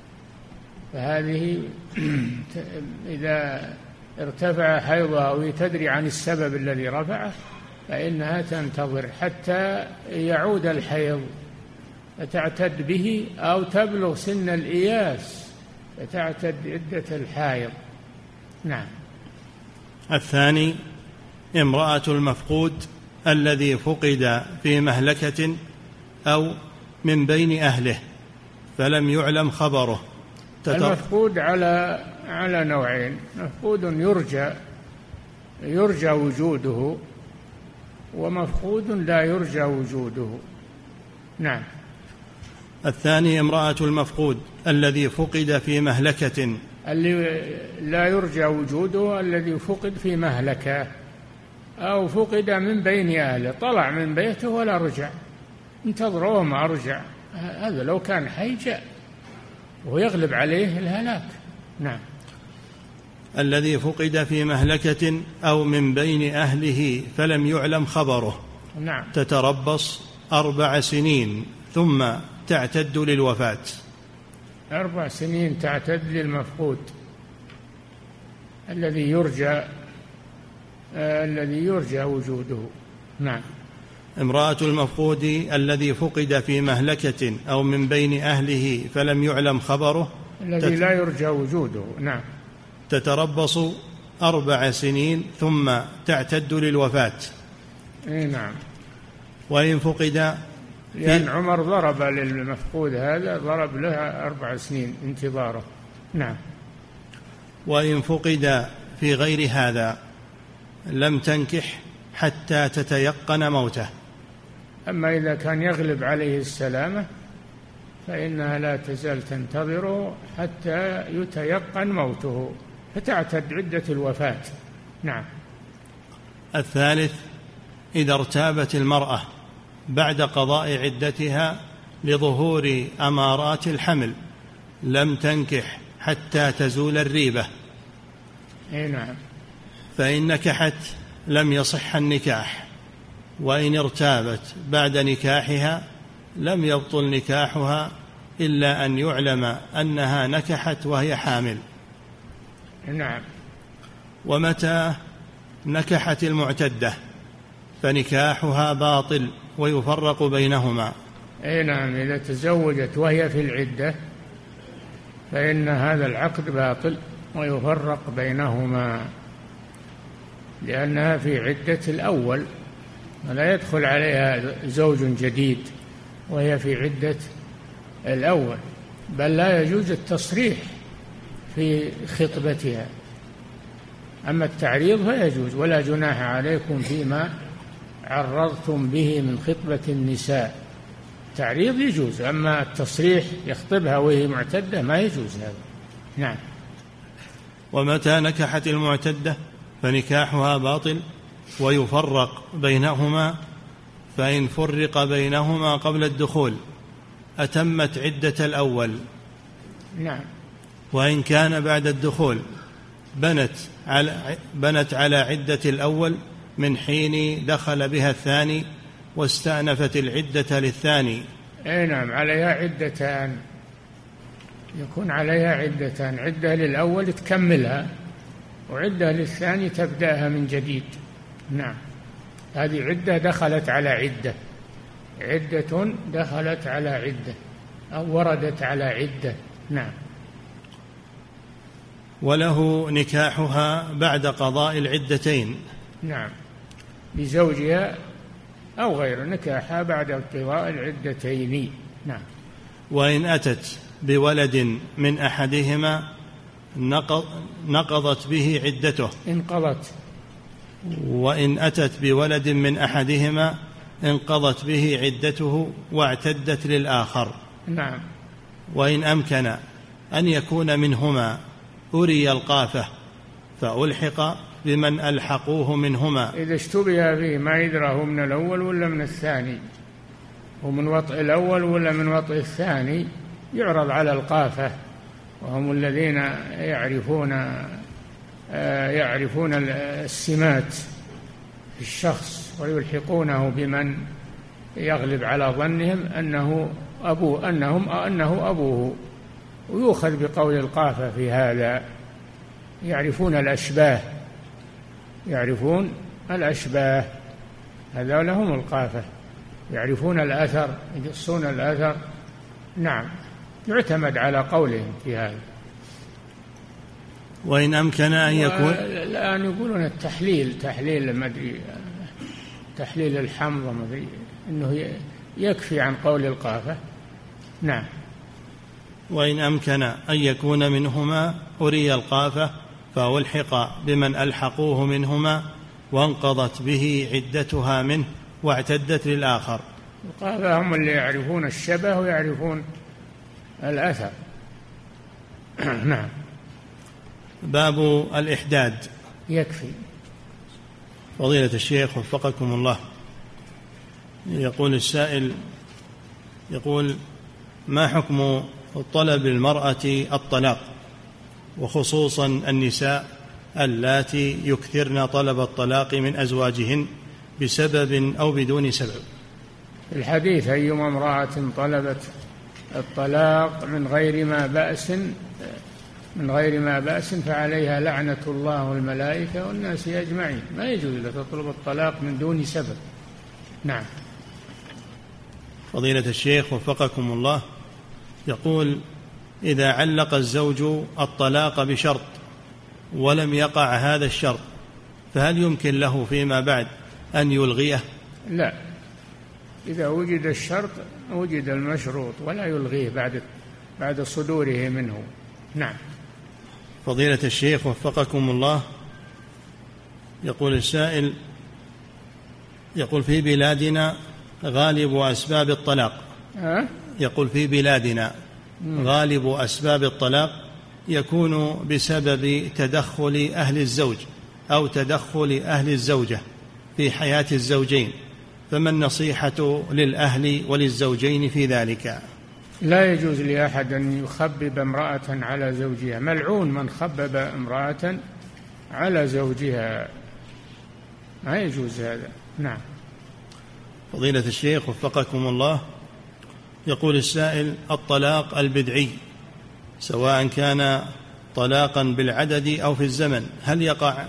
فهذه إذا ارتفع حيضها وتدري عن السبب الذي رفعه فإنها تنتظر حتى يعود الحيض فتعتد به أو تبلغ سن الإياس فتعتد عدة الحائض. نعم. الثاني امرأة المفقود الذي فقد في مهلكة أو من بين أهله فلم يعلم خبره. المفقود على على نوعين، مفقود يرجى يرجى وجوده ومفقود لا يرجى وجوده. نعم. الثاني امرأة المفقود الذي فقد في مهلكة، اللي لا يرجى وجوده الذي فقد في مهلكة أو فقد من بين أهله، طلع من بيته ولا رجع، انتظروه ما رجع، هذا لو كان حي جاء ويغلب عليه الهلاك. نعم. الذي فقد في مهلكة أو من بين أهله فلم يعلم خبره. نعم. تتربص أربع سنين ثم تعتد للوفاة. أربع سنين تعتد للمفقود الذي يرجى آه الذي يرجى وجوده. نعم. امرأة المفقود الذي فقد في مهلكة أو من بين أهله فلم يعلم خبره الذي لا يرجى وجوده. نعم. تتربص أربع سنين ثم تعتد للوفاة. إيه نعم. وإن فقد، لأن عمر ضرب للمفقود هذا ضرب لها أربع سنين انتظاره. نعم. وإن فقد في غير هذا لم تنكح حتى تتيقن موته. أما إذا كان يغلب عليه السلامة فإنها لا تزال تنتظره حتى يتيقن موته فتعتد عدة الوفاة. نعم. الثالث إذا ارتابت المرأة بعد قضاء عدتها لظهور أمارات الحمل لم تنكح حتى تزول الريبة. نعم. فإن نكحت لم يصح النكاح، وإن ارتابت بعد نكاحها لم يبطل نكاحها إلا أن يعلم أنها نكحت وهي حامل. نعم. ومتى نكحت المعتدة فنكاحها باطل ويفرق بينهما. أي نعم، إذا تزوجت وهي في العدة فإن هذا العقد باطل ويفرق بينهما، لأنها في عدة الأول ولا يدخل عليها زوج جديد وهي في عدة الأول، بل لا يجوز التصريح في خطبتها. أما التعريض فيجوز، ولا جناح عليكم فيما عرضتم به من خطبة النساء. التعريض يجوز، أما التصريح يخطبها وهي معتدة ما يجوز هذا. نعم. ومتى نكحت المعتدة فنكاحها باطل ويفرق بينهما، فإن فرق بينهما قبل الدخول أتمت عدة الأول. نعم. وإن كان بعد الدخول بنت على, بنت على عدة الأول من حين دخل بها الثاني واستأنفت العدة للثاني. أي نعم، عليها عدتان، يكون عليها عدتان، عدة للأول تكملها وعدة للثاني تبدأها من جديد. نعم، هذه عدة دخلت على عدة، عدة دخلت على عدة أو وردت على عدة. نعم. وله نكاحها بعد قضاء العدتين. نعم، بزوجها أو غير نكاحها بعد قضاء العدتين. نعم. وإن أتت بولد من أحدهما نقضت به عدته. انقضت. وإن أتت بولد من أحدهما انقضت به عدته واعتدت للآخر. نعم. وإن أمكن أن يكون منهما أري القافة فألحق بمن ألحقوه منهما. إذا اشتبه فيه ما يدراه من الأول ولا من الثاني، ومن وطئ الأول ولا من وطئ الثاني، يعرض على القافة، وهم الذين يعرفون يعرفون السمات في الشخص ويلحقونه بمن يغلب على ظنهم أنه أبوه أنهم أنه أبوه، ويؤخذ بقول القافة في هذا. يعرفون الأشباه، يعرفون الأشباه، هذا لهم القافة، يعرفون الأثر، يقصون الأثر. نعم، يعتمد على قولهم في هذا. وإن أمكن أن يكون الآن يقولون التحليل، تحليل ما أدري، تحليل الحمض ما أدري، إنه يكفي عن قول القافة. نعم. وإن أمكن أن يكون منهما أري القافة فألحق بمن ألحقوه منهما وانقضت به عدتها منه واعتدت للآخر. القافة هم اللي يعرفون الشبه ويعرفون الأثر. نعم. باب الإحداد. يكفي. فضيلة الشيخ وفقكم الله، يقول السائل، يقول: ما حكم طلب المرأة الطلاق، وخصوصا النساء اللاتي يكثرن طلب الطلاق من أزواجهن بسبب أو بدون سبب؟ الحديث: أيما امرأة طلبت الطلاق من غير ما بأس من غير ما بأس فعليها لعنة الله والملائكة والناس أجمعين. ما يجوز لك تطلب الطلاق من دون سبب. نعم. فضيلة الشيخ وفقكم الله، يقول: إذا علق الزوج الطلاق بشرط ولم يقع هذا الشرط فهل يمكن له فيما بعد أن يلغيه؟ لا، إذا وجد الشرط وجد المشروط ولا يلغيه بعد بعد صدوره منه. نعم. فضيلة الشيخ وفقكم الله، يقول السائل، يقول: في بلادنا غالب أسباب الطلاق أه؟ يقول في بلادنا غالب أسباب الطلاق يكون بسبب تدخل أهل الزوج أو تدخل أهل الزوجة في حياة الزوجين، فما النصيحة للأهل وللزوجين في ذلك؟ لا يجوز لأحد أن يخبب امرأة على زوجها، ملعون من خبب امرأة على زوجها، ما يجوز هذا. نعم. فضيلة الشيخ وفقكم الله، يقول السائل: الطلاق البدعي سواء كان طلاقا بالعدد أو في الزمن هل يقع؟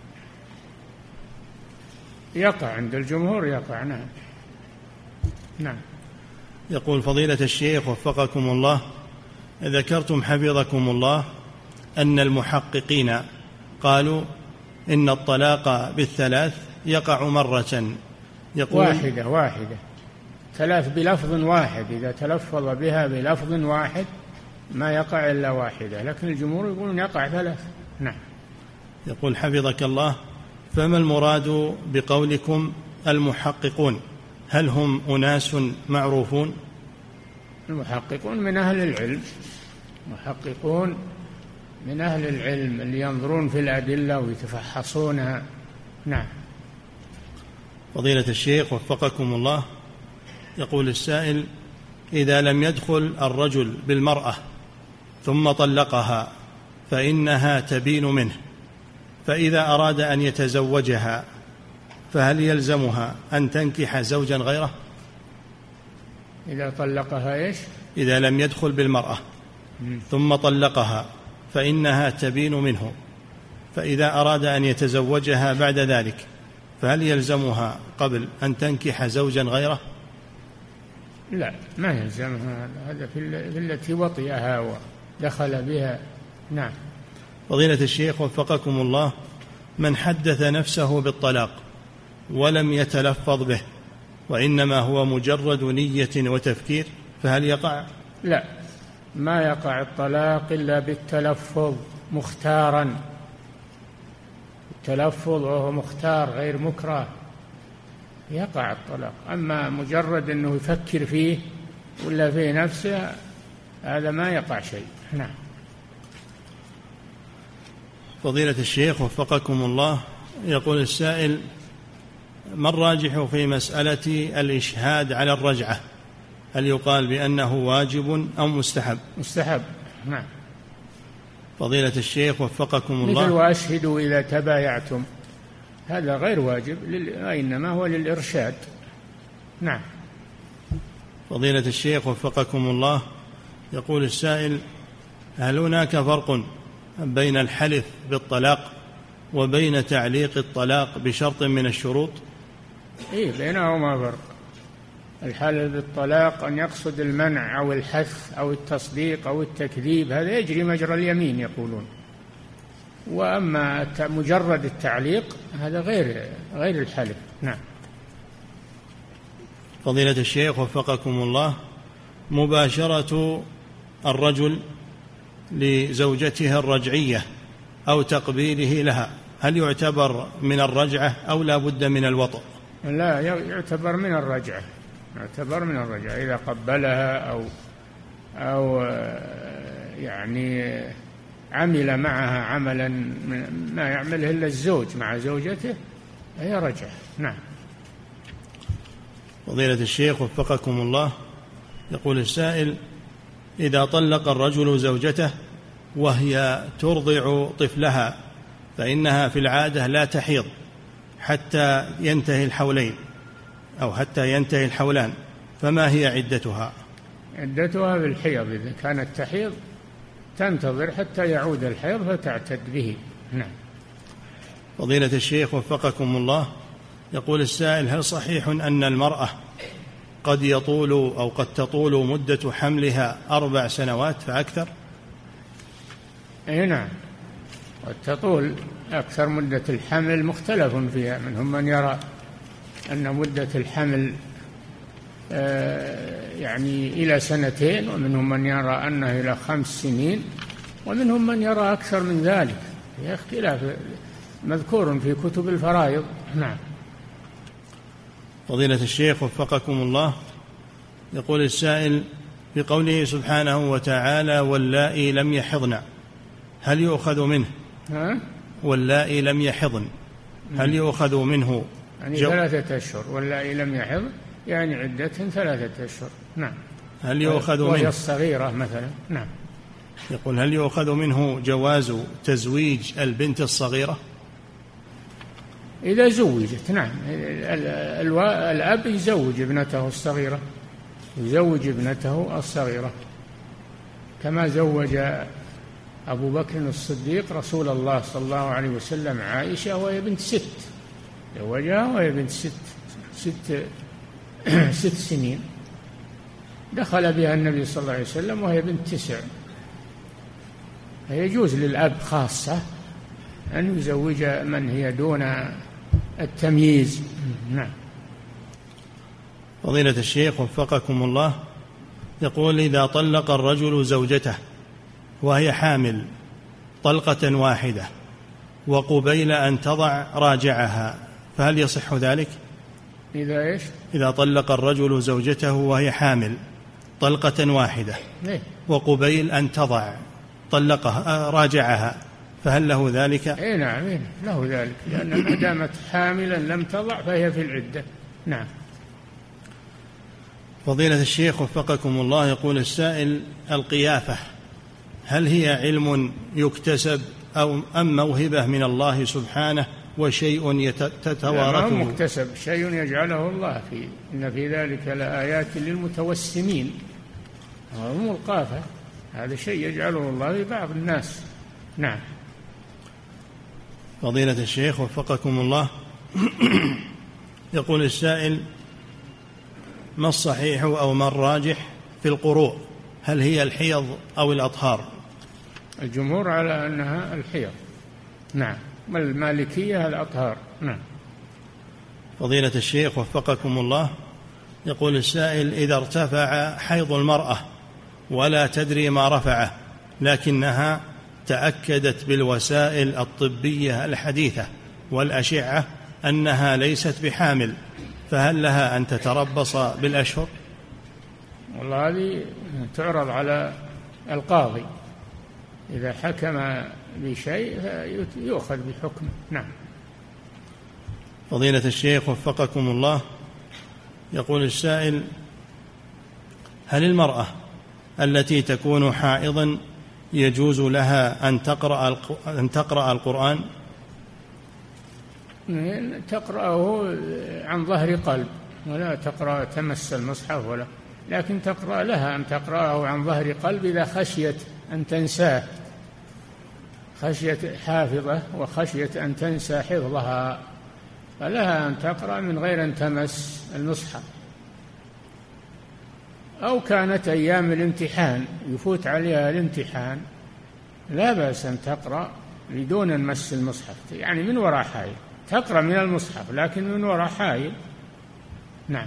يقع عند الجمهور، يقع. نعم. نعم. يقول: فضيلة الشيخ وفقكم الله، ذكرتم حفظكم الله أن المحققين قالوا إن الطلاق بالثلاث يقع مرة. يقول: واحدة واحدة ثلاث بلفظ واحد، إذا تلفظ بها بلفظ واحد ما يقع إلا واحدة، لكن الجمهور يقولون يقع ثلاث. نعم. يقول: حفظك الله، فما المراد بقولكم المحققون؟ هل هم أناس معروفون؟ المحققون من أهل العلم، محققون من أهل العلم اللي ينظرون في الأدلة ويتفحصونها. نعم. فضيلة الشيخ وفقكم الله، يقول السائل: إذا لم يدخل الرجل بالمرأة ثم طلقها فإنها تبين منه، فإذا أراد أن يتزوجها فهل يلزمها أن تنكح زوجا غيره؟ إذا طلقها إيش؟ إذا لم يدخل بالمرأة ثم طلقها فإنها تبين منه، فإذا أراد أن يتزوجها بعد ذلك فهل يلزمها قبل أن تنكح زوجا غيره؟ لا، ما يلزمها، هذا في التي وطئها ودخل بها. نعم. فضيلة الشيخ وفقكم الله، من حدث نفسه بالطلاق ولم يتلفظ به وإنما هو مجرد نية وتفكير فهل يقع؟ لا، ما يقع الطلاق إلا بالتلفظ مختارا، التلفظ وهو مختار غير مكره يقع الطلاق. أما مجرد أنه يفكر فيه ولا في نفسه هذا ما يقع شيء. نعم. فضيلة الشيخ وفقكم الله، يقول السائل: ما الراجح في مسألة الإشهاد على الرجعة؟ هل يقال بأنه واجب أو مستحب؟ مستحب. نعم. فضيلة الشيخ وفقكم الله، مثل وأشهدوا إذا تبايعتم، هذا غير واجب، إنما هو للإرشاد. نعم. فضيلة الشيخ وفقكم الله، يقول السائل: هل هناك فرق بين الحلف بالطلاق وبين تعليق الطلاق بشرط من الشروط؟ إيه، بينهما فرق. الحلف بالطلاق أن يقصد المنع أو الحث أو التصديق أو التكذيب، هذا يجري مجرى اليمين يقولون. وأما مجرد التعليق هذا غير غير الحلف. نعم. فضيلة الشيخ وفقكم الله، مباشرة الرجل لزوجته الرجعية أو تقبيله لها هل يعتبر من الرجعة أو لا بد من الوطء؟ لا، يعتبر من الرجعة، يعتبر من الرجعة إذا قبلها أو أو يعني عمل معها عملا ما يعمله إلا الزوج مع زوجته هي رجعة. نعم. فضيلة الشيخ وفقكم الله، يقول السائل: إذا طلق الرجل زوجته وهي ترضع طفلها فإنها في العادة لا تحيض حتى ينتهي الحولين أو حتى ينتهي الحولان، فما هي عدتها؟ عدتها بالحيض، إذا كانت تحيض تنتظر حتى يعود الحيض فتعتد به. نعم. فضيلة الشيخ وفقكم الله، يقول السائل: هل صحيح أن المرأة قد يطول أو قد تطول مدة حملها أربع سنوات فأكثر؟ أي نعم، قد تطول أكثر. مدة الحمل مختلف فيها، منهم من يرى أن مدة الحمل يعني إلى سنتين، ومنهم من يرى أنه إلى خمس سنين، ومنهم من يرى أكثر من ذلك، في اختلاف مذكور في كتب الفرائض. نعم. فضيلة الشيخ وفقكم الله، يقول السائل: بقوله سبحانه وتعالى: واللائي لم يحضن، هل يؤخذ منه؟ ها؟ واللائي لم يحضن هل يؤخذ منه يعني ثلاثة أشهر، واللائي لم يحض يعني عدتهن ثلاثة أشهر. نعم. هل يؤخذ منه وهي الصغيرة مثلا؟ نعم. يقول هل يؤخذ منه جواز تزويج البنت الصغيرة؟ إذا زوجت نعم، الأب يزوج ابنته الصغيرة، يزوج ابنته الصغيرة كما زوج أبو بكر الصديق رسول الله صلى الله عليه وسلم عائشة وهي بنت ست، زوجها وهي بنت ست ست ست سنين، دخل بها النبي صلى الله عليه وسلم وهي بنت تسع. فيجوز للأب خاصة أن يزوج من هي دون التمييز. نعم. فضيلة الشيخ وفقكم الله، يقول إذا طلق الرجل زوجته وهي حامل طلقة واحدة وقبيل أن تضع راجعها فهل يصح ذلك؟ إذا إيش؟ إذا طلق الرجل زوجته وهي حامل طلقة واحدة ليه؟ وقبيل أن تضع طلقها راجعها فهل له ذلك؟ إيه نعم إيه له ذلك، لأن ما دامت حاملا لم تضع فهي في العدة. نعم. فضيلة الشيخ وفقكم الله، يقول السائل القيافة هل هي علم يكتسب أو أم موهبة من الله سبحانه وشيء تتوارثه؟ لا مكتسب، شيء يجعله الله فيه، إن في ذلك لآيات للمتوسمين. هم القافة هذا شيء يجعله الله لبعض الناس. نعم. فضيلة الشيخ وفقكم الله، يقول السائل ما الصحيح أو ما الراجح في القروء، هل هي الحيض أو الأطهار؟ الجمهور على أنها الحيض. نعم. والمالكية الأطهار. نعم. فضيلة الشيخ وفقكم الله، يقول السائل إذا ارتفع حيض المرأة ولا تدري ما رفعه لكنها تأكدت بالوسائل الطبية الحديثة والأشعة أنها ليست بحامل فهل لها أن تتربص بالأشهر؟ والله هذه تعرض على القاضي، إذا حكم بشيء يؤخذ بحكمه. نعم. فضيلة الشيخ وفقكم الله، يقول السائل هل المرأة التي تكون حائضا يجوز لها أن تقرأ أن تقرأ القرآن؟ تقرأه عن ظهر قلب، ولا تقرأ تمس المصحف، ولا لكن تقرأ لها أن تقرأه عن ظهر قلب إذا خشيت أن تنساه، خشية حافظة وخشية أن تنسى حفظها، فلها أن تقرأ من غير أن تمس المصحف. أو كانت أيام الامتحان يفوت عليها الامتحان لا بأس أن تقرأ بدون مس المصحف، يعني من وراء حائل، تقرأ من المصحف لكن من وراء حائل. نعم.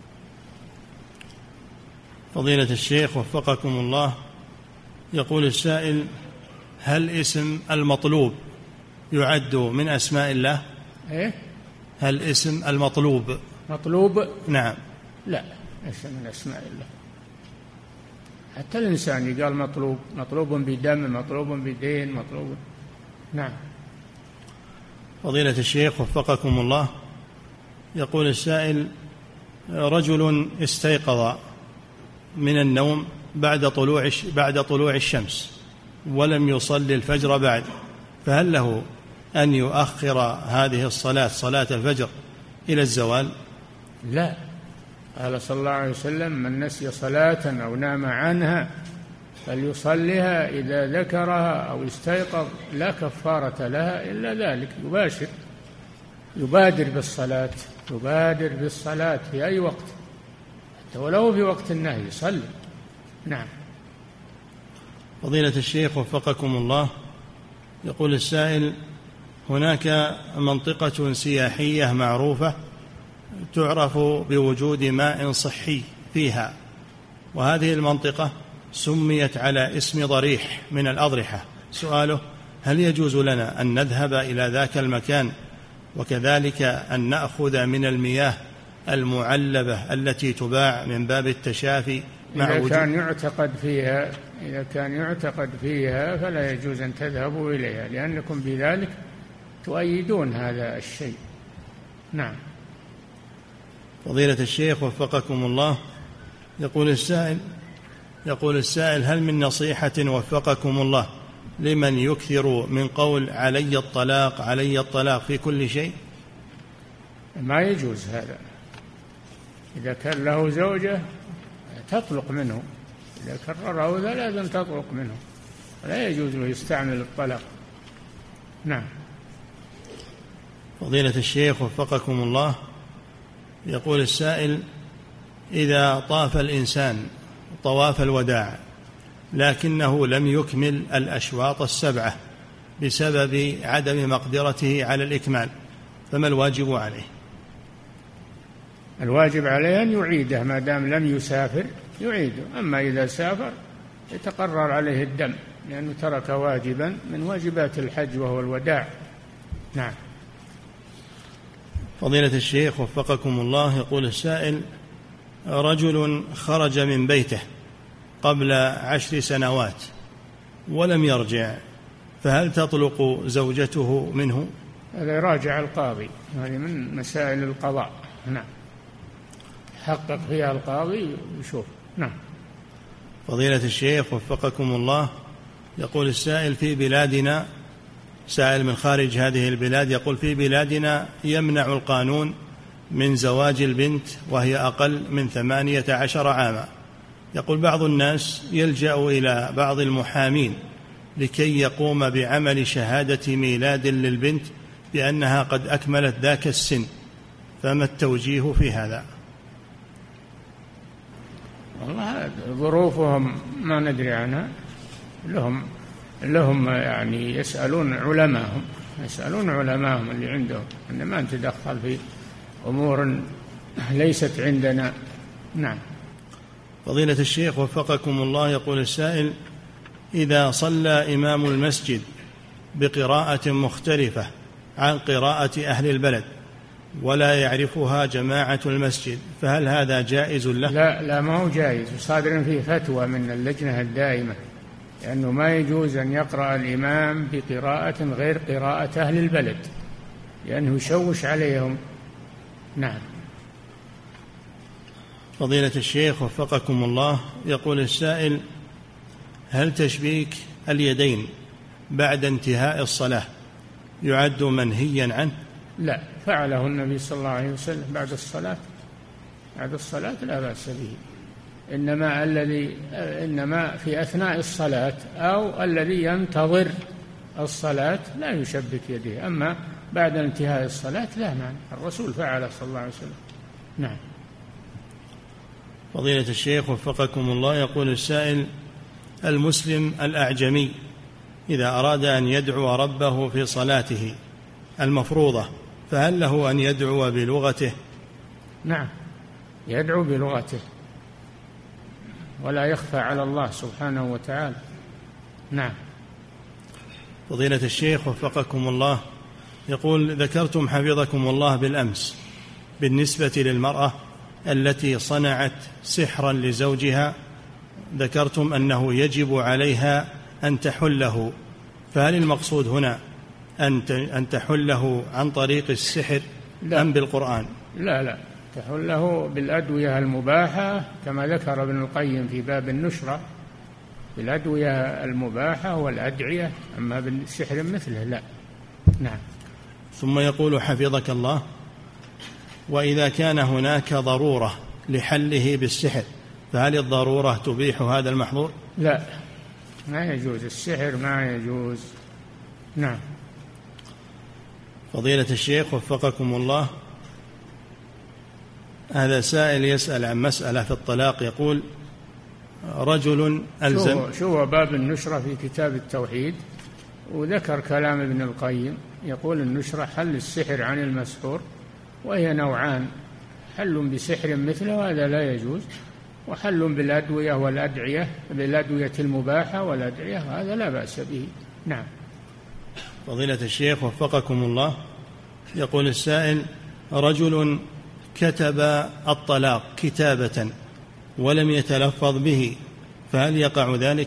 فضيلة الشيخ وفقكم الله، يقول السائل هل اسم المطلوب يعد من أسماء الله؟ إيه؟ هل اسم المطلوب مطلوب؟ نعم. لا، ليس من أسماء الله. حتى الإنسان يقال مطلوب، مطلوب بدم، مطلوب بدين، مطلوب. نعم. فضيلة الشيخ وفقكم الله، يقول السائل رجل استيقظ من النوم بعد طلوع بعد طلوع الشمس ولم يصلي الفجر بعد، فهل له أن يؤخر هذه الصلاة صلاة الفجر إلى الزوال؟ لا، قال صلى الله عليه وسلم من نسي صلاة أو نام عنها فليصليها إذا ذكرها أو استيقظ لا كفارة لها إلا ذلك. يباشر يبادر بالصلاة، يبادر بالصلاة في أي وقت حتى ولو في وقت النهي يصلي. نعم. فضيلة الشيخ وفقكم الله، يقول السائل هناك منطقة سياحية معروفة تعرف بوجود ماء صحي فيها، وهذه المنطقة سميت على اسم ضريح من الأضرحة، سؤاله هل يجوز لنا أن نذهب إلى ذاك المكان وكذلك أن نأخذ من المياه المعلبة التي تباع من باب التشافي مع إذا كان يعتقد فيها إذا كان يعتقد فيها فلا يجوز أن تذهبوا إليها، لأنكم بذلك تؤيدون هذا الشيء. نعم. فضيلة الشيخ وفقكم الله، يقول السائل يقول السائل هل من نصيحة وفقكم الله لمن يكثر من قول علي الطلاق علي الطلاق في كل شيء؟ ما يجوز هذا. إذا كان له زوجة تطلق منه، إذا كرره ذا لازم تطلق منه، لا يجوز له يستعمل الطلاق. نعم. فضيلة الشيخ وفقكم الله، يقول السائل إذا طاف الإنسان طواف الوداع لكنه لم يكمل الأشواط السبعة بسبب عدم مقدرته على الإكمال، فما الواجب عليه؟ الواجب عليه أن يعيده ما دام لم يسافر يعيده، أما إذا سافر يتقرر عليه الدم لأنه ترك واجبا من واجبات الحج وهو الوداع. نعم. فضيلة الشيخ وفقكم الله، يقول السائل رجل خرج من بيته قبل عشر سنوات ولم يرجع، فهل تطلق زوجته منه؟ هذا يراجع القاضي، هذه من مسائل القضاء. نعم، حقق فيها القاضي ويشوف. نعم. فضيلة الشيخ وفقكم الله، يقول السائل في بلادنا، سائل من خارج هذه البلاد، يقول في بلادنا يمنع القانون من زواج البنت وهي أقل من ثمانية عشر عاما. يقول بعض الناس يلجأ إلى بعض المحامين لكي يقوم بعمل شهادة ميلاد للبنت بأنها قد أكملت ذاك السن، فما التوجيه في هذا؟ والله ظروفهم ما ندري عنها، لهم لهم يعني يسألون علماءهم يسألون علماءهم اللي عندهم، أن ما نتدخل في أمور ليست عندنا. نعم. فضيلة الشيخ وفقكم الله، يقول السائل إذا صلى إمام المسجد بقراءة مختلفة عن قراءة أهل البلد ولا يعرفها جماعة المسجد فهل هذا جائز له؟ لا لا ما هو جائز، صادر فيه فتوى من اللجنة الدائمة لأنه ما يجوز أن يقرأ الإمام بقراءة غير قراءة أهل البلد لأنه يشوش عليهم. نعم. فضيلة الشيخ وفقكم الله، يقول السائل هل تشبيك اليدين بعد انتهاء الصلاة يعد منهيا عنه؟ لا، فعله النبي صلى الله عليه وسلم بعد الصلاة بعد الصلاة لا بأس به، إنما الذي إنما في أثناء الصلاة أو الذي ينتظر الصلاة لا يشبك يديه، أما بعد انتهاء الصلاة لا مانع، الرسول فعل صلى الله عليه وسلم. نعم. فضيلة الشيخ وفقكم الله، يقول السائل المسلم الأعجمي إذا أراد أن يدعو ربه في صلاته المفروضة فهل له أن يدعو بلغته؟ نعم، يدعو بلغته ولا يخفى على الله سبحانه وتعالى. نعم. فضيلة الشيخ وفقكم الله، يقول ذكرتم حفظكم الله بالأمس بالنسبة للمرأة التي صنعت سحرا لزوجها، ذكرتم أنه يجب عليها أن تحله، فهل المقصود هنا أن تحله عن طريق السحر لا. أم بالقرآن؟ لا لا، تحله بالأدوية المباحة كما ذكر ابن القيم في باب النشرة، بالأدوية المباحة والأدعية، أما بالسحر مثله لا. نعم. ثم يقول حفظك الله وإذا كان هناك ضرورة لحله بالسحر فهل الضرورة تبيح هذا المحظور؟ لا، ما يجوز، السحر ما يجوز. نعم. فضيلة الشيخ وفقكم الله، هذا سائل يسأل عن مسألة في الطلاق، يقول رجل ألزم شو, شو باب النشرة في كتاب التوحيد وذكر كلام ابن القيم، يقول النشرة حل السحر عن المسحور، وهي نوعان، حل بسحر مثله هذا لا يجوز، وحل بالأدوية والأدعية بالأدوية المباحة والأدعية هذا لا بأس به. نعم. فضيلة الشيخ وفقكم الله، يقول السائل رجل كتب الطلاق كتابة ولم يتلفظ به فهل يقع ذلك؟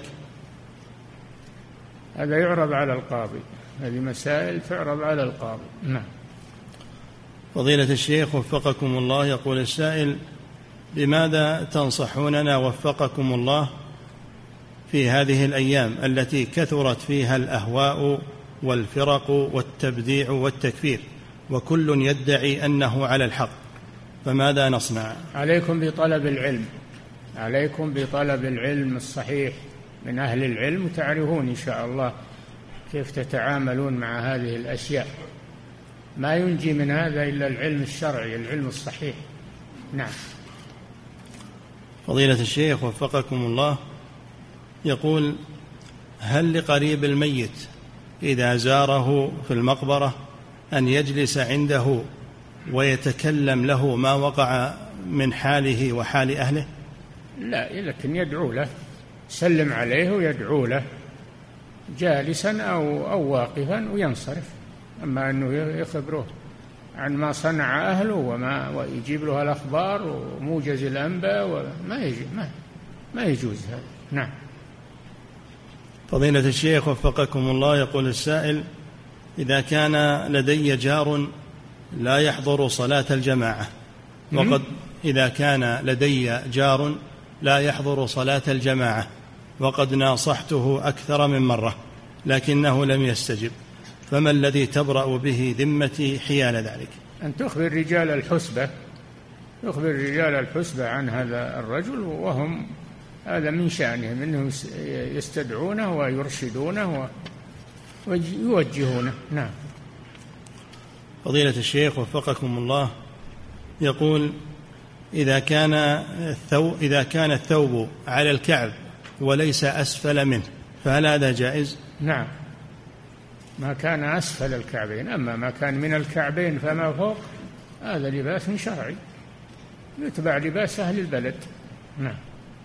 هذا يعرض على القاضي، هذه مسائل تعرض على القاضي. نعم. فضيلة الشيخ وفقكم الله، يقول السائل: بماذا تنصحوننا وفقكم الله في هذه الأيام التي كثرت فيها الأهواء والفرق والتبديع والتكفير، وكل يدعي أنه على الحق، فماذا نصنع؟ عليكم بطلب العلم، عليكم بطلب العلم الصحيح من أهل العلم، وتعرفون إن شاء الله كيف تتعاملون مع هذه الأشياء. ما ينجي من هذا إلا العلم الشرعي، العلم الصحيح. نعم. فضيلة الشيخ وفقكم الله، يقول: هل لقريب الميت إذا زاره في المقبرة أن يجلس عنده ويتكلم له ما وقع من حاله وحال أهله؟ لا، لكن يدعو له، سلم عليه ويدعو له جالسا أو, أو واقفا وينصرف. أما أنه يخبره عن ما صنع أهله وما ويجيب له الأخبار وموجز الأنباء وما يجي ما, ما يجوز هذا. نعم. فضيلة الشيخ وفقكم الله، يقول السائل: إذا كان لدي جار لا يحضر صلاة الجماعة، وقد إذا كان لدي جار لا يحضر صلاة الجماعة وقد ناصحته أكثر من مرة لكنه لم يستجب، فما الذي تبرأ به ذمتي حيال ذلك؟ أن تخبر رجال الحسبة، تخبر رجال الحسبة عن هذا الرجل، وهم هذا من شأنهم أنهم يستدعونه ويرشدونه ويوجهونه. نعم. فضيلة الشيخ وفقكم الله، يقول: إذا كان الثوب إذا كان الثوب على الكعب وليس أسفل منه فهل هذا جائز؟ نعم، ما كان أسفل الكعبين، أما ما كان من الكعبين فما فوق هذا لباس شرعي يتبع لباس أهل البلد. نعم.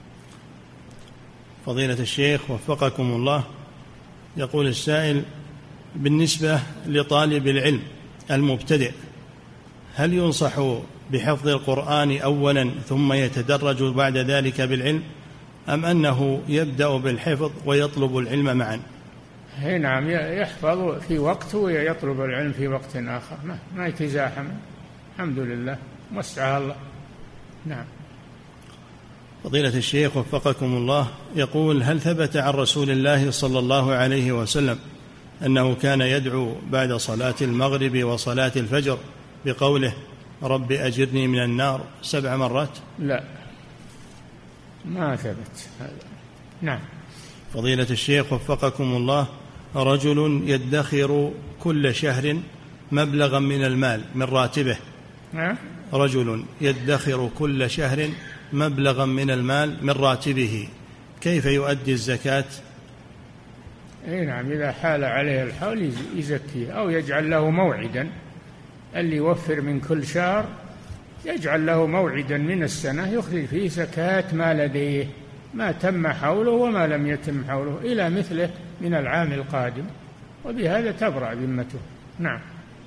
فضيلة الشيخ وفقكم الله، يقول السائل: بالنسبة لطالب العلم المبتدئ، هل ينصح بحفظ القرآن أولا ثم يتدرج بعد ذلك بالعلم، أم أنه يبدأ بالحفظ ويطلب العلم معا؟ نعم، يحفظ في وقت ويطلب العلم في وقت آخر، ما, ما يتزاحم. الحمد لله، وسع الله. نعم. فضيلة الشيخ وفقكم الله، يقول: هل ثبت عن رسول الله صلى الله عليه وسلم أنه كان يدعو بعد صلاة المغرب وصلاة الفجر بقوله: رب أجرني من النار سبع مرات؟ لا، ما ثبت هذا. نعم. فضيلة الشيخ وفقكم الله، رجل يدخر كل شهر مبلغا من المال من راتبه. نعم. رجل يدخر كل شهر مبلغا من المال من راتبه، كيف يؤدي الزكاة؟ اي نعم، إذا حال عليه الحول يزكيه، أو يجعل له موعدا، اللي يوفر من كل شهر يجعل له موعدا من السنة يخرج فيه زكاة ما لديه، ما تم حوله وما لم يتم حوله، إلى مثله من العام القادم، وبهذا تبرأ ذمته. نعم.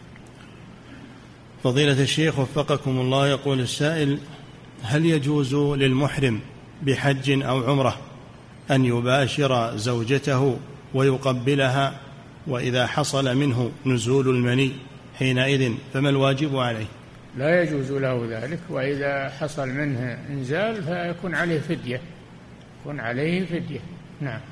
فضيلة الشيخ وفقكم الله، يقول السائل: هل يجوز للمحرم بحج أو عمرة أن يباشر زوجته ويقبلها، وإذا حصل منه نزول المني حينئذ فما الواجب عليه؟ لا يجوز له ذلك، وإذا حصل منه إنزال فيكون عليه فدية، يكون عليه فدية. نعم.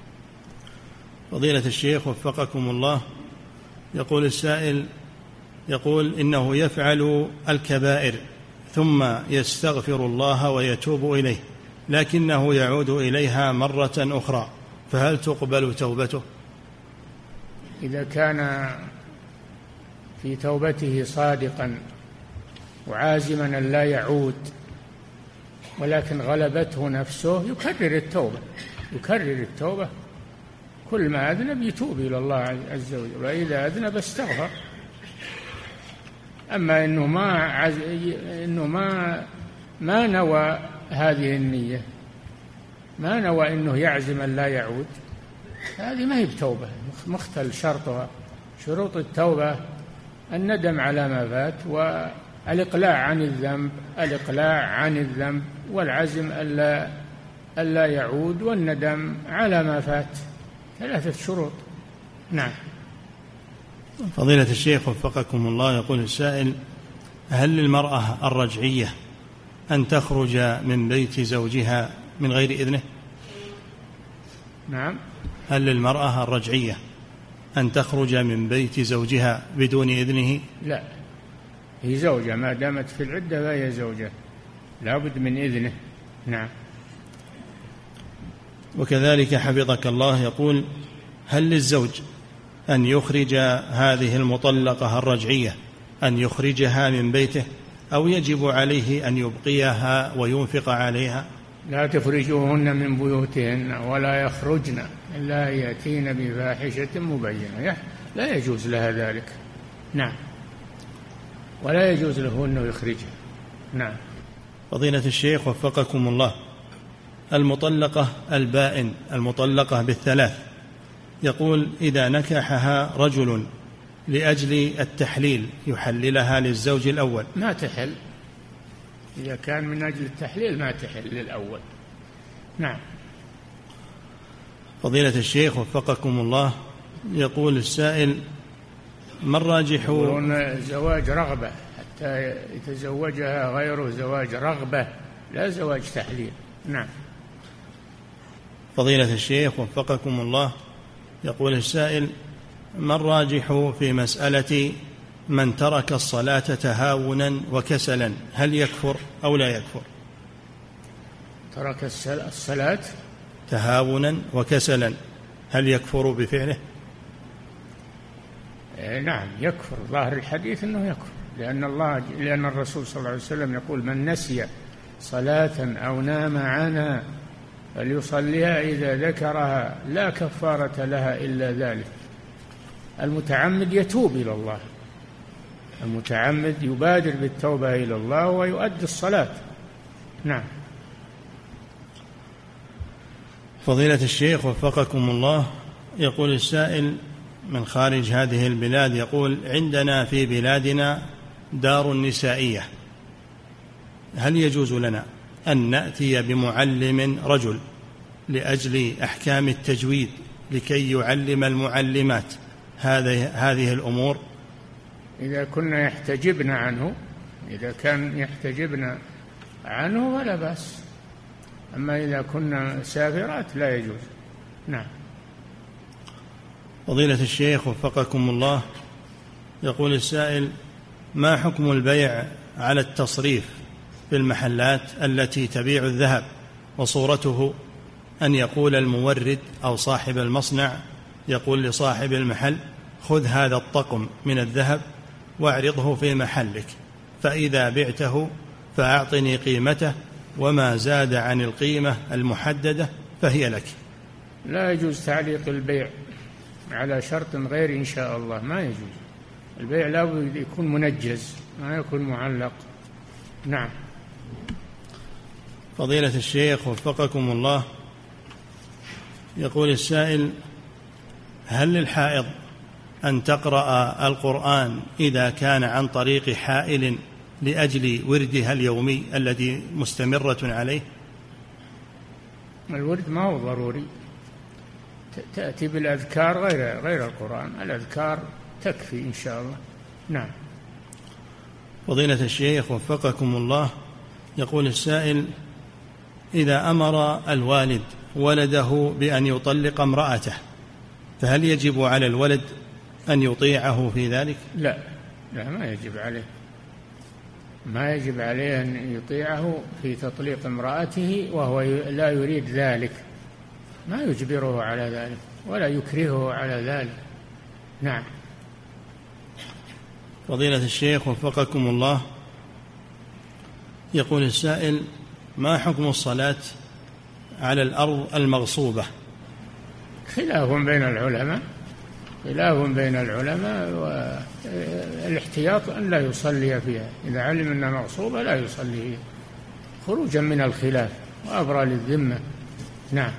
فضيلة الشيخ وفقكم الله، يقول السائل: يقول إنه يفعل الكبائر ثم يستغفر الله ويتوب إليه، لكنه يعود إليها مرة أخرى، فهل تقبل توبته؟ إذا كان في توبته صادقا وعازما أن لا يعود، ولكن غلبته نفسه، يكرر التوبة، يكرر التوبة، كل ما أذنب يتوب إلى الله عز وجل، وإذا أذنب استغفر. أما إنه ما عز... إنه ما ما نوى هذه النية، ما نوى إنه يعزم أن لا يعود، هذه ما هي بتوبة، مختل شرطها. شروط التوبة الندم على ما فات، والإقلاع عن الذنب، الإقلاع عن الذنب والعزم ألا ألا يعود، والندم على ما فات، ثلاثة شروط. نعم. فضيلة الشيخ وفقكم الله، يقول السائل: هل للمرأة الرجعية أن تخرج من بيت زوجها من غير إذنه؟ نعم. هل للمرأة الرجعية أن تخرج من بيت زوجها بدون إذنه؟ لا، هي زوجة ما دامت في العدة فهي زوجة، لا بد من إذنه. نعم. وكذلك حفظك الله يقول: هل للزوج أن يخرج هذه المطلقة الرجعية أن يخرجها من بيته، أو يجب عليه أن يبقيها وينفق عليها؟ لا تخرجوهن من بيوتهن ولا يخرجن إلا يأتين بفاحشة مبينة، لا يجوز لها ذلك. نعم. ولا يجوز له أنه يخرجها. نعم. فضيلة الشيخ وفقكم الله، المطلقة البائن المطلقة بالثلاث يقول: إذا نكحها رجل لأجل التحليل يحللها للزوج الأول. ما تحل، إذا كان من أجل التحليل ما تحل للأول. نعم. فضيلة الشيخ وفقكم الله، يقول السائل: ما الراجح؟ يقولون زواج رغبة، حتى يتزوجها غيره زواج رغبة لا زواج تحليل. نعم. فضيلة الشيخ وفقكم الله، يقول السائل: ما الراجح في مسألة من ترك الصلاة تهاونا وكسلا، هل يكفر أو لا يكفر؟ ترك الصلاة تهاونا وكسلا هل يكفر بفعله؟ نعم يكفر، ظاهر الحديث أنه يكفر، لأن الله لأن الرسول صلى الله عليه وسلم يقول: من نسي صلاة أو نام عنها فليصليها إذا ذكرها لا كفارة لها إلا ذلك. المتعمد يتوب إلى الله، المتعمد يبادر بالتوبة إلى الله ويؤدي الصلاة. نعم. فضيلة الشيخ وفقكم الله، يقول السائل من خارج هذه البلاد، يقول: عندنا في بلادنا دار نسائية، هل يجوز لنا أن نأتي بمعلم رجل لأجل أحكام التجويد لكي يعلم المعلمات هذه هذه الأمور؟ إذا كنا يحتجبن عنه، إذا كان يحتجبن عنه فلا بأس، أما إذا كنا سافرات لا يجوز. نعم. فضيلة الشيخ وفقكم الله، يقول السائل: ما حكم البيع على التصريف في المحلات التي تبيع الذهب، وصورته أن يقول المورد أو صاحب المصنع يقول لصاحب المحل: خذ هذا الطقم من الذهب واعرضه في محلك، فإذا بعته فأعطني قيمته، وما زاد عن القيمة المحددة فهي لك؟ لا يجوز تعليق البيع على شرط غير إن شاء الله، ما يجوز. البيع لا بد يكون منجز، ما يكون معلق. نعم. فضيلة الشيخ وفقكم الله، يقول السائل: هل للحائض أن تقرأ القرآن إذا كان عن طريق حائل لأجل وردها اليومي الذي مستمرة عليه؟ الورد ما هو ضروري، تأتي بالأذكار غير غير القرآن، الأذكار تكفي إن شاء الله. نعم. فضيلة الشيخ وفقكم الله، يقول السائل: إذا أمر الوالد ولده بأن يطلق امرأته فهل يجب على الولد أن يطيعه في ذلك؟ لا لا، ما يجب عليه، ما يجب عليه أن يطيعه في تطليق امرأته وهو لا يريد ذلك، ما يجبره على ذلك ولا يكرهه على ذلك. نعم. فضيلة الشيخ وفقكم الله، يقول السائل: ما حكم الصلاة على الأرض المغصوبة؟ خلاف بين العلماء، خلاف بين العلماء، والاحتياط أن لا يصلي فيها، إذا علم أنها مغصوبة لا يصلي فيها، خروجا من الخلاف وأبرى للذمة. نعم.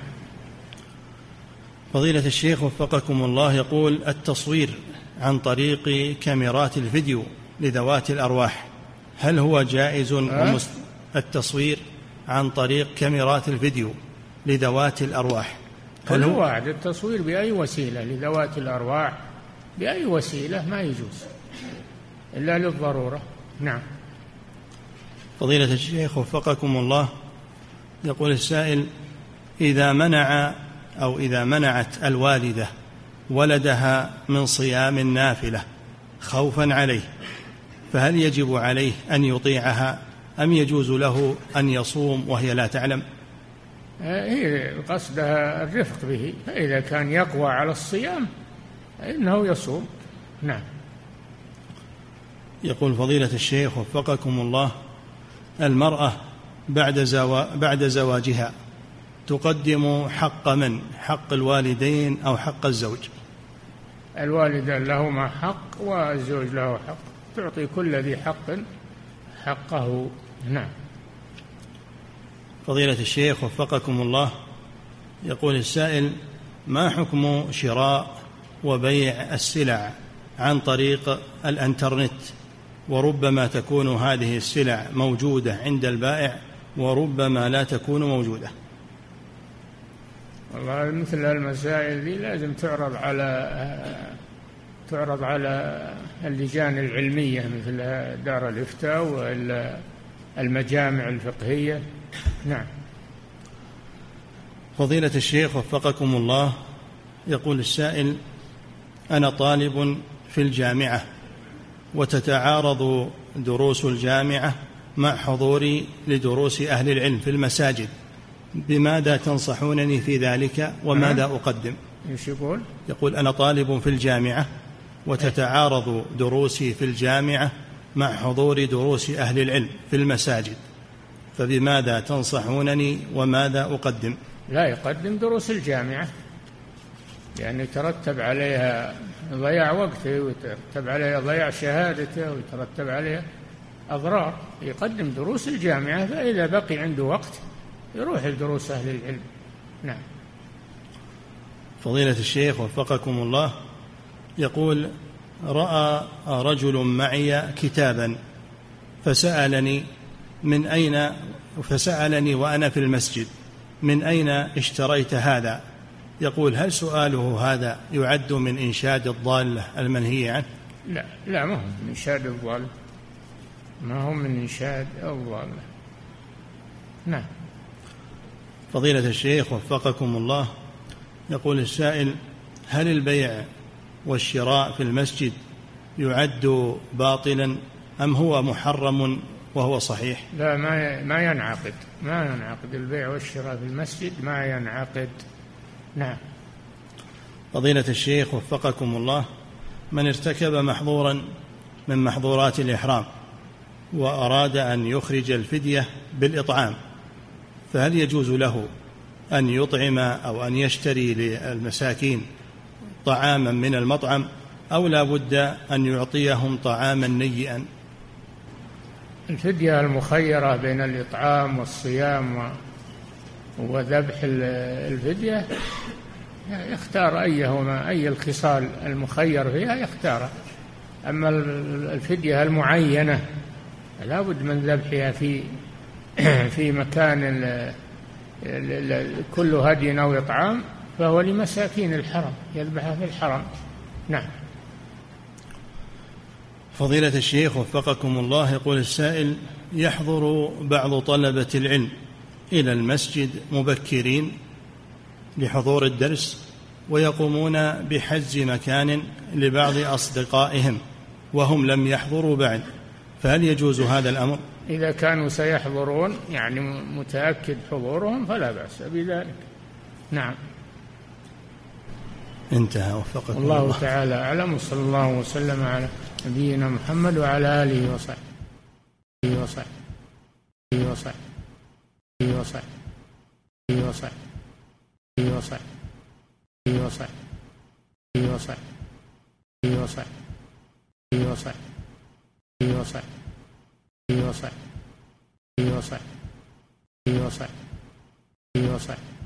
فضيلة الشيخ وفقكم الله، يقول: التصوير عن طريق كاميرات الفيديو لذوات الأرواح هل هو جائز؟ أه؟ ومست... التصوير عن طريق كاميرات الفيديو لذوات الأرواح هل هو واحد؟ التصوير بأي وسيلة لذوات الأرواح بأي وسيلة ما يجوز إلا للضرورة. نعم. فضيلة الشيخ وفقكم الله، يقول السائل: إذا منع أو إذا منعت الوالدة ولدها من صيام النافلة خوفا عليه، فهل يجب عليه أن يطيعها أم يجوز له أن يصوم وهي لا تعلم؟ هي قصدها الرفق به، فإذا كان يقوى على الصيام إنه يصوم. نعم. يقول فضيلة الشيخ وفقكم الله: المرأة بعد زوا... بعد زواجها تقدم حق من؟ حق الوالدين أو حق الزوج؟ الوالدان لهما حق والزوج له حق، تعطي كل ذي حق حقه. نعم. فضيلة الشيخ وفقكم الله، يقول السائل: ما حكم شراء وبيع السلع عن طريق الانترنت، وربما تكون هذه السلع موجودة عند البائع وربما لا تكون موجودة؟ والله مثل المسائل دي لازم تعرض على تعرض على اللجان العلمية مثل دار الإفتاء والمجامع الفقهية. نعم. فضيلة الشيخ وفقكم الله، يقول السائل: أنا طالب في الجامعة وتتعارض دروس الجامعة مع حضوري لدروس أهل العلم في المساجد، بماذا تنصحونني في ذلك وماذا أقدم؟ ايش يقول؟ يقول: أنا طالب في الجامعة وتتعارض دروسي في الجامعة مع حضور دروس أهل العلم في المساجد، فبماذا تنصحونني وماذا أقدم؟ لا يقدم دروس الجامعة، لأن يترتب عليها ضياع وقته ويترتب عليها ضياع شهادته ويترتب عليها أضرار. يقدم دروس الجامعة، فإذا بقي عنده وقت يروح لدروس أهل العلم. نعم. فضيلة الشيخ وفقكم الله، يقول: رأى رجل معي كتابا فسألني من أين فسألني وأنا في المسجد من أين اشتريت هذا؟ يقول: هل سؤاله هذا يعد من إنشاد الضالة المنهي عنه؟ لا لا، ما هو من إنشاد الضالة، ما هو من إنشاد الضالة. نعم. فضيلة الشيخ وفقكم الله، يقول السائل: هل البيع والشراء في المسجد يعد باطلا أم هو محرم وهو صحيح؟ لا، ما ما ينعقد ما ينعقد البيع والشراء في المسجد، ما ينعقد. نعم. فضيلة الشيخ وفقكم الله، من ارتكب محظورا من محظورات الإحرام وأراد أن يخرج الفدية بالإطعام، فهل يجوز له أن يطعم أو أن يشتري للمساكين طعاما من المطعم، أو لا بد أن يعطيهم طعاما نيئا؟ الفدية المخيرة بين الإطعام والصيام وذبح الفدية يختار أيهما، أي الخصال المخير فيها يختار. أما الفدية المعينة لا بد من ذبحها في في مكان كل هدي أو إطعام، فهو لمساكين الحرم، يذبحها في الحرم. نعم. فضيلة الشيخ وفقكم الله، يقول السائل: يحضر بعض طلبة العلم إلى المسجد مبكرين لحضور الدرس ويقومون بحجز مكان لبعض أصدقائهم وهم لم يحضروا بعد، فهل يجوز هذا الأمر؟ إذا كانوا سيحضرون يعني متأكد حضورهم فلا بأس بذلك. نعم. انتهى. وفقكم الله, الله تعالى أعلم، وصلى الله وسلم على نبينا محمد وعلى آله وصحبه وصحبه وصحبه وصحبه وصحبه وصحبه وصحبه وصحبه وصحبه وصحبه وصحبه وصحبه وصحبه وصحبه وصحبه